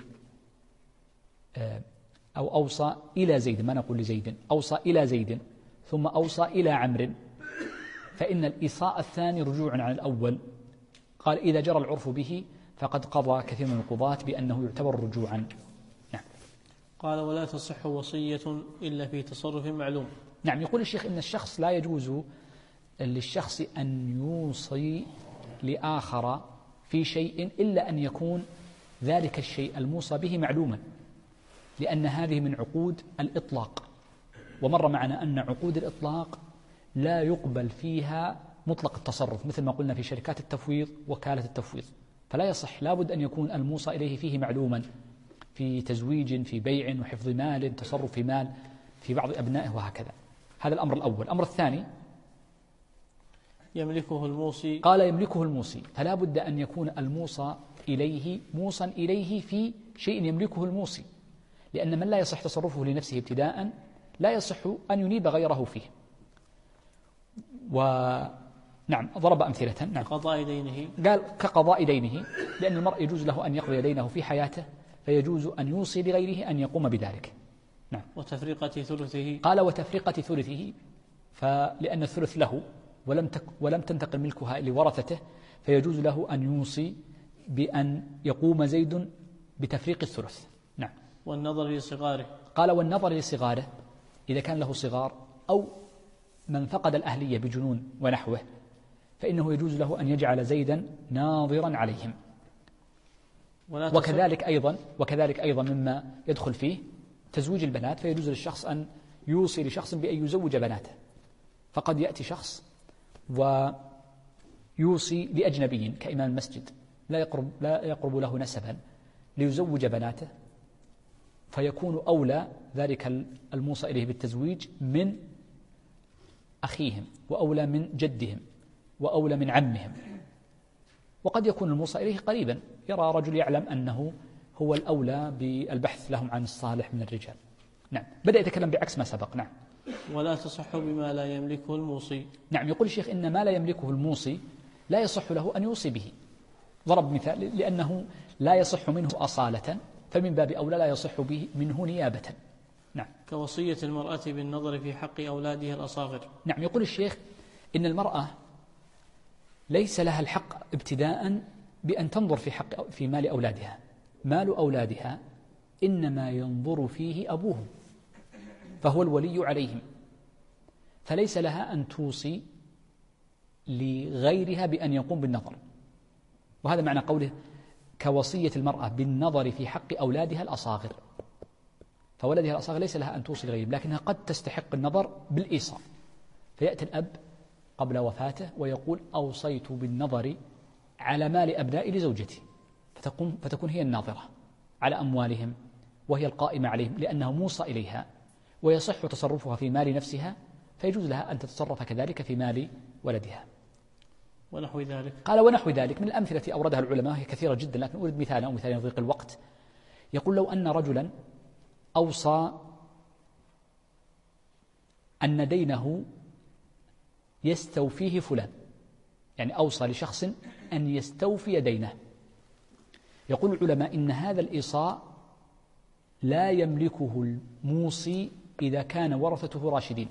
أو أوصى إلى زيد، ما نقول لزيد، أوصى إلى زيد ثم أوصى إلى عمرو، فإن الإيصاء الثاني رجوع عن الأول. قال إذا جرى العرف به فقد قضى كثير من القضاة بأنه يعتبر رجوعا. نعم. قال ولا تصح وصية إلا في تصرف معلوم. نعم. يقول الشيخ إن الشخص لا يجوز للشخص أن يوصي لآخر في شيء إلا أن يكون ذلك الشيء الموصى به معلوما، لأن هذه من عقود الإطلاق، ومر معنا أن عقود الإطلاق لا يقبل فيها مطلق التصرف، مثل ما قلنا في شركات التفويض وكالة التفويض، فلا يصح، لا بد أن يكون الموصى إليه فيه معلوما، في تزويج، في بيع وحفظ مال، تصرف في مال في بعض أبنائه وهكذا. هذا الأمر الأول. الأمر الثاني يملكه الموصي. قال يملكه الموصي، فلا بد أن يكون الموصى إليه موصى إليه في شيء يملكه الموصي، لأن من لا يصح تصرفه لنفسه ابتداء لا يصح أن ينيب غيره فيه. ونعم ضرب أمثلة. نعم. قضاء دينه. قال كقضاء دينه، لأن المرء يجوز له أن يقضي دينه في حياته، فيجوز أن يوصي لغيره أن يقوم بذلك. نعم. وتفرقة ثلثه. قال وتفرقة ثلثه، فلأن الثلث له ولم تنتقل ملكها لورثته، فيجوز له أن يوصي بأن يقوم زيد بتفريق الثلث. نعم. والنظر لصغاره. قال والنظر لصغاره، إذا كان له صغار أو من فقد الأهلية بجنون ونحوه، فإنه يجوز له أن يجعل زيدا ناظرا عليهم. وكذلك أيضا مما يدخل فيه تزويج البنات، فيجوز للشخص أن يوصي لشخص بأن يزوج بناته. فقد يأتي شخص ويوصي لأجنبي كإمام المسجد لا يقرب له نسبا ليزوج بناته، فيكون أولى ذلك الموصى إليه بالتزويج من أخيهم، وأولى من جدهم، وأولى من عمهم. وقد يكون الموصى إليه قريبا، يرى رجل يعلم أنه هو الأولى بالبحث لهم عن الصالح من الرجال. نعم، بدأ يتكلم بعكس ما سبق. نعم. ولا تصح بما لا يملكه الموصي. نعم، يقول الشيخ إن ما لا يملكه الموصي لا يصح له أن يوصي به. ضرب مثال لأنه لا يصح منه أصالة، فمن باب أولى لا يصح به منه نيابة. نعم. كوصية المرأة بالنظر في حق أولادها الأصاغر. نعم، يقول الشيخ إن المرأة ليس لها الحق ابتداء بأن تنظر في مال أولادها. مال أولادها إنما ينظر فيه أبوهم، فهو الولي عليهم، فليس لها أن توصي لغيرها بأن يقوم بالنظر. وهذا معنى قوله كوصية المرأة بالنظر في حق أولادها الأصاغر، فولدها الأصاغر ليس لها أن توصي لغيرهم، لكنها قد تستحق النظر بالإيصاء. فيأتي الأب قبل وفاته ويقول أوصيت بالنظر على مال أبنائي لزوجتي، فتكون هي الناظرة على أموالهم وهي القائمة عليهم، لأنه موصى إليها، ويصح تصرفها في مال نفسها، فيجوز لها أن تتصرف كذلك في مال ولدها. ونحو ذلك. قال ونحو ذلك من الأمثلة التي أوردها العلماء هي كثيرة جدا، لكن أريد مثالا أو مثالين يضيق الوقت. يقول لو أن رجلا أوصى أن دينه يستوفيه فلان، يعني أوصى لشخص أن يستوفي دينه، يقول العلماء إن هذا الإيصاء لا يملكه الموصي إذا كان ورثته راشدين،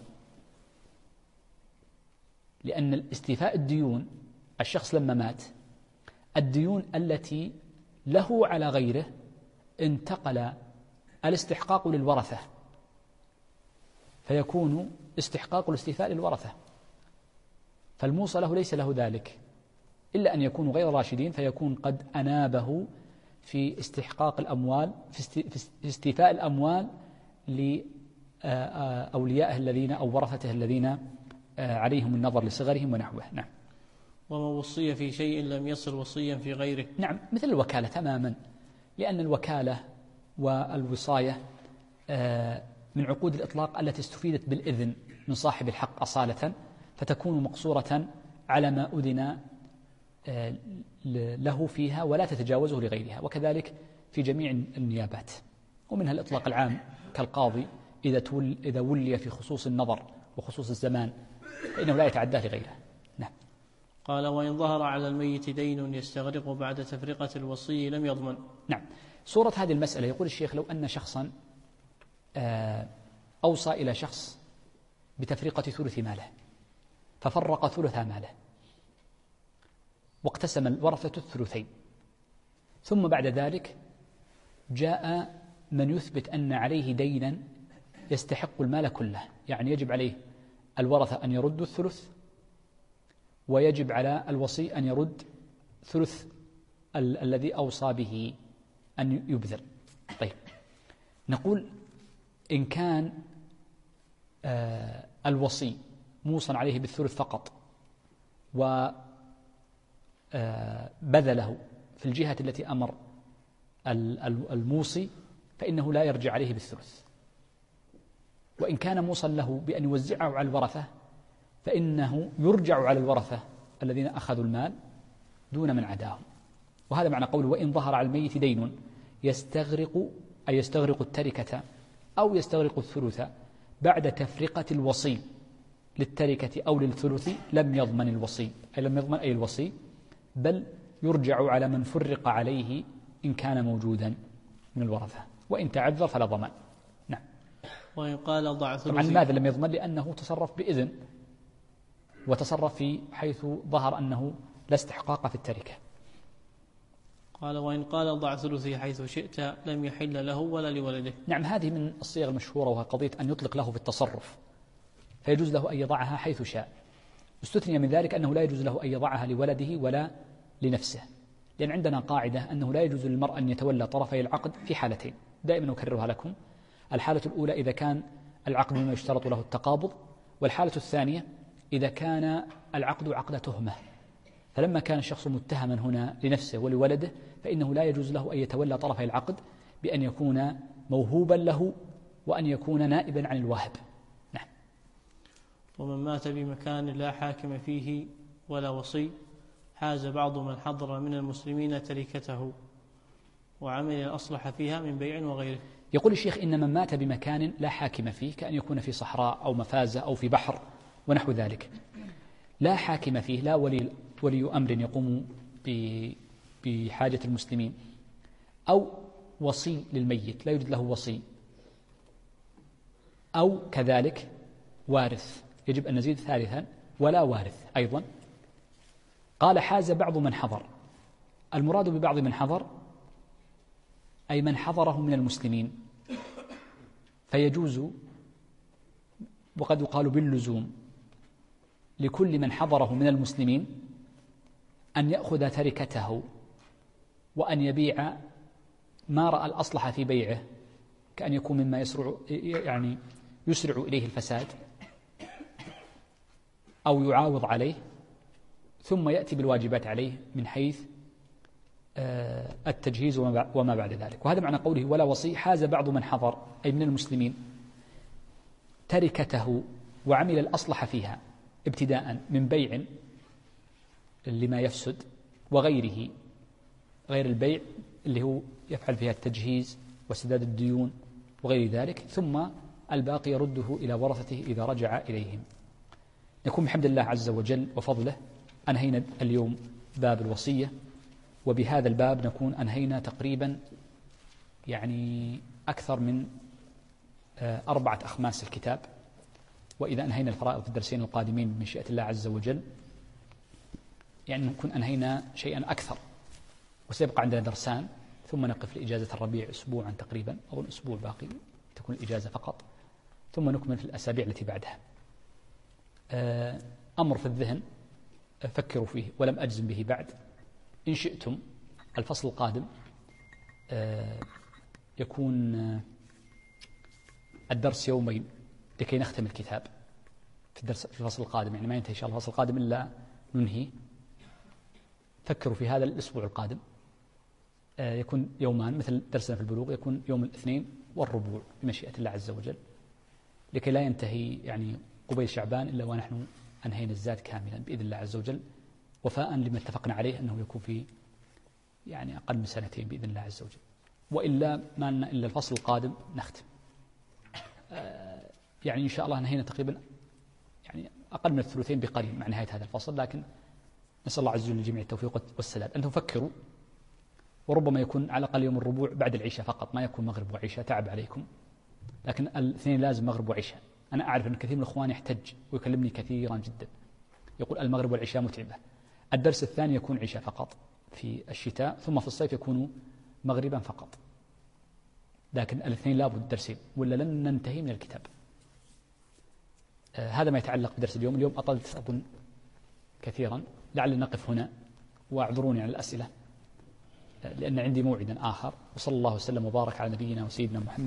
لأن الاستيفاء الديون، الشخص لما مات الديون التي له على غيره انتقل الاستحقاق للورثة، فيكون استحقاق الاستيفاء للورثة، فالموصى له ليس له ذلك إلا أن يكونوا غير راشدين، فيكون قد أنابه في استحقاق الأموال، في استيفاء الأموال لأوليائه الذين أو ورثته الذين عليهم النظر لصغرهم ونحوه. نعم. وما وصي في شيء لم يصل وصيا في غيره. نعم، مثل الوكالة تماما، لأن الوكالة والوصاية من عقود الإطلاق التي استفيدت بالإذن من صاحب الحق أصالة، فتكون مقصورة على ما أذن له فيها ولا تتجاوزه لغيرها، وكذلك في جميع النيابات. ومنها الإطلاق العام كالقاضي إذا ولي في خصوص النظر وخصوص الزمان فإنه لا يتعدى لغيره. نعم. قال وإن ظهر على الميت دين يستغرق بعد تفرقة الوصي لم يضمن. نعم. صورة هذه المسألة يقول الشيخ لو أن شخصا أوصى إلى شخص بتفرقة ثلث ماله، ففرق ثلث ماله واقتسم الورثة الثلثين، ثم بعد ذلك جاء من يثبت أن عليه دينا يستحق المال كله، يعني يجب عليه الورثة أن يردوا الثلث، ويجب على الوصي أن يرد ثلث الذي أوصى به أن يبذل. طيب، نقول إن كان الوصي موصى عليه بالثلث فقط وبذله في الجهة التي أمر الموصي، فإنه لا يرجع عليه بالثلث. وإن كان موصى له بأن يوزعه على الورثة فإنه يرجع على الورثة الذين أخذوا المال دون من عداهم. وهذا معنى قوله وإن ظهر على الميت دين يستغرق التركة أو يستغرق الثلث بعد تفرقة الوصي للتركة أو للثلث لم يضمن الوصي، أي لم يضمن أي الوصي، بل يرجع على من فرق عليه إن كان موجودا من الورثة، وإن تعذر فلا ضمان. نعم. وإن قال ضع ثلثي. طبعا ماذا لم يضمن؟ لأنه تصرف بإذن، وتصرف في حيث ظهر أنه لا استحقاق في التركة. قال وإن قال ضع ثلثي حيث شئت لم يحل له ولا لولده. نعم، هذه من الصيغ المشهورة، وهي قضية أن يطلق له في التصرف، فيجوز له أن يضعها حيث شاء. استثني من ذلك أنه لا يجوز له أن يضعها لولده ولا لنفسه، لأن عندنا قاعدة أنه لا يجوز للمرء أن يتولى طرفي العقد في حالتين دائما أكررها لكم. الحالة الأولى إذا كان العقد مما يشترط له التقابض، والحالة الثانية إذا كان العقد عقد تهمة. فلما كان الشخص متهما هنا لنفسه ولولده فإنه لا يجوز له أن يتولى طرفي العقد بأن يكون موهوبا له وأن يكون نائبا عن الواهب. نعم. ومن مات بمكان لا حاكم فيه ولا وصي حاز بعض من حضر من المسلمين تركته وعمل الأصلح فيها من بيع وغيره. يقول الشيخ إن من مات بمكان لا حاكم فيه، كأن يكون في صحراء أو مفازة أو في بحر ونحو ذلك، لا حاكم فيه، لا ولي أمر يقوم بحاجة المسلمين، أو وصي للميت لا يوجد له وصي، أو كذلك وارث، يجب أن نزيد ثالثا ولا وارث أيضا. قال حاز بعض من حضر، المراد ببعض من حضر أي من حضره من المسلمين، فيجوز وقد يقال باللزوم لكل من حضره من المسلمين أن يأخذ تركته وأن يبيع ما رأى الأصلح في بيعه، كأن يكون مما يسرع إليه الفساد أو يعاوض عليه، ثم يأتي بالواجبات عليه من حيث التجهيز وما بعد ذلك. وهذا معنى قوله ولا وصي. حاز بعض من حضر أي من المسلمين تركته وعمل الأصلح فيها، ابتداء من بيع لما يفسد وغيره، غير البيع اللي هو يفعل فيها التجهيز وسداد الديون وغير ذلك، ثم الباقي يرده إلى ورثته إذا رجع إليهم. نكون بحمد الله عز وجل وفضله أنهينا اليوم باب الوصية، وبهذا الباب نكون أنهينا تقريبا أكثر من 4 أخماس الكتاب. وإذا أنهينا الفرائض في الدرسين القادمين بمشيئة الله عز وجل نكون أنهينا شيئا أكثر، وسيبقى عندنا درسان، ثم نقف لإجازة الربيع أسبوعا تقريبا، أظن أسبوع باقي تكون الإجازة فقط، ثم نكمل في الأسابيع التي بعدها. أمر في الذهن فكروا فيه ولم أجزم به بعد، إن شئتم الفصل القادم يكون الدرس يومين لكي نختم الكتاب في الفصل القادم، ما ينتهي إن شاء الله الفصل القادم إلا ننهي. فكروا في هذا الأسبوع القادم يكون يومان مثل درسنا في البلوغ، يكون يوم الاثنين والربوع بمشيئة الله عز وجل، لكي لا ينتهي قبيل شعبان إلا ونحن أنهينا الزاد كاملا بإذن الله عز وجل، وفاء لما اتفقنا عليه أنه يكون في أقل من 2 بإذن الله عز وجل، وإلا ما لنا إلا الفصل القادم نختم. إن شاء الله نهينا تقريبا أقل من الثلثين بقليل مع نهاية هذا الفصل، لكن نسأل الله عز وجل للجميع التوفيق والسداد. أنتم فكروا، وربما يكون على الأقل يوم الربوع بعد العشاء فقط، ما يكون مغرب وعشاء، تعب عليكم، لكن الاثنين لازم مغرب وعشاء. أنا أعرف أن كثير من الإخوان يحتج ويكلمني كثيرا جدا، يقول المغرب والعشاء متعبة. الدرس الثاني يكون عشاء فقط في الشتاء، ثم في الصيف يكون مغربا فقط، لكن الاثنين لابد درسين ولا لن ننتهي من الكتاب. هذا ما يتعلق بدرس اليوم أطلت أظن كثيرا، لعل نقف هنا، واعذروني عن الأسئلة لأن عندي موعدا آخر. وصلى الله وسلم وبارك على نبينا وسيدنا محمد.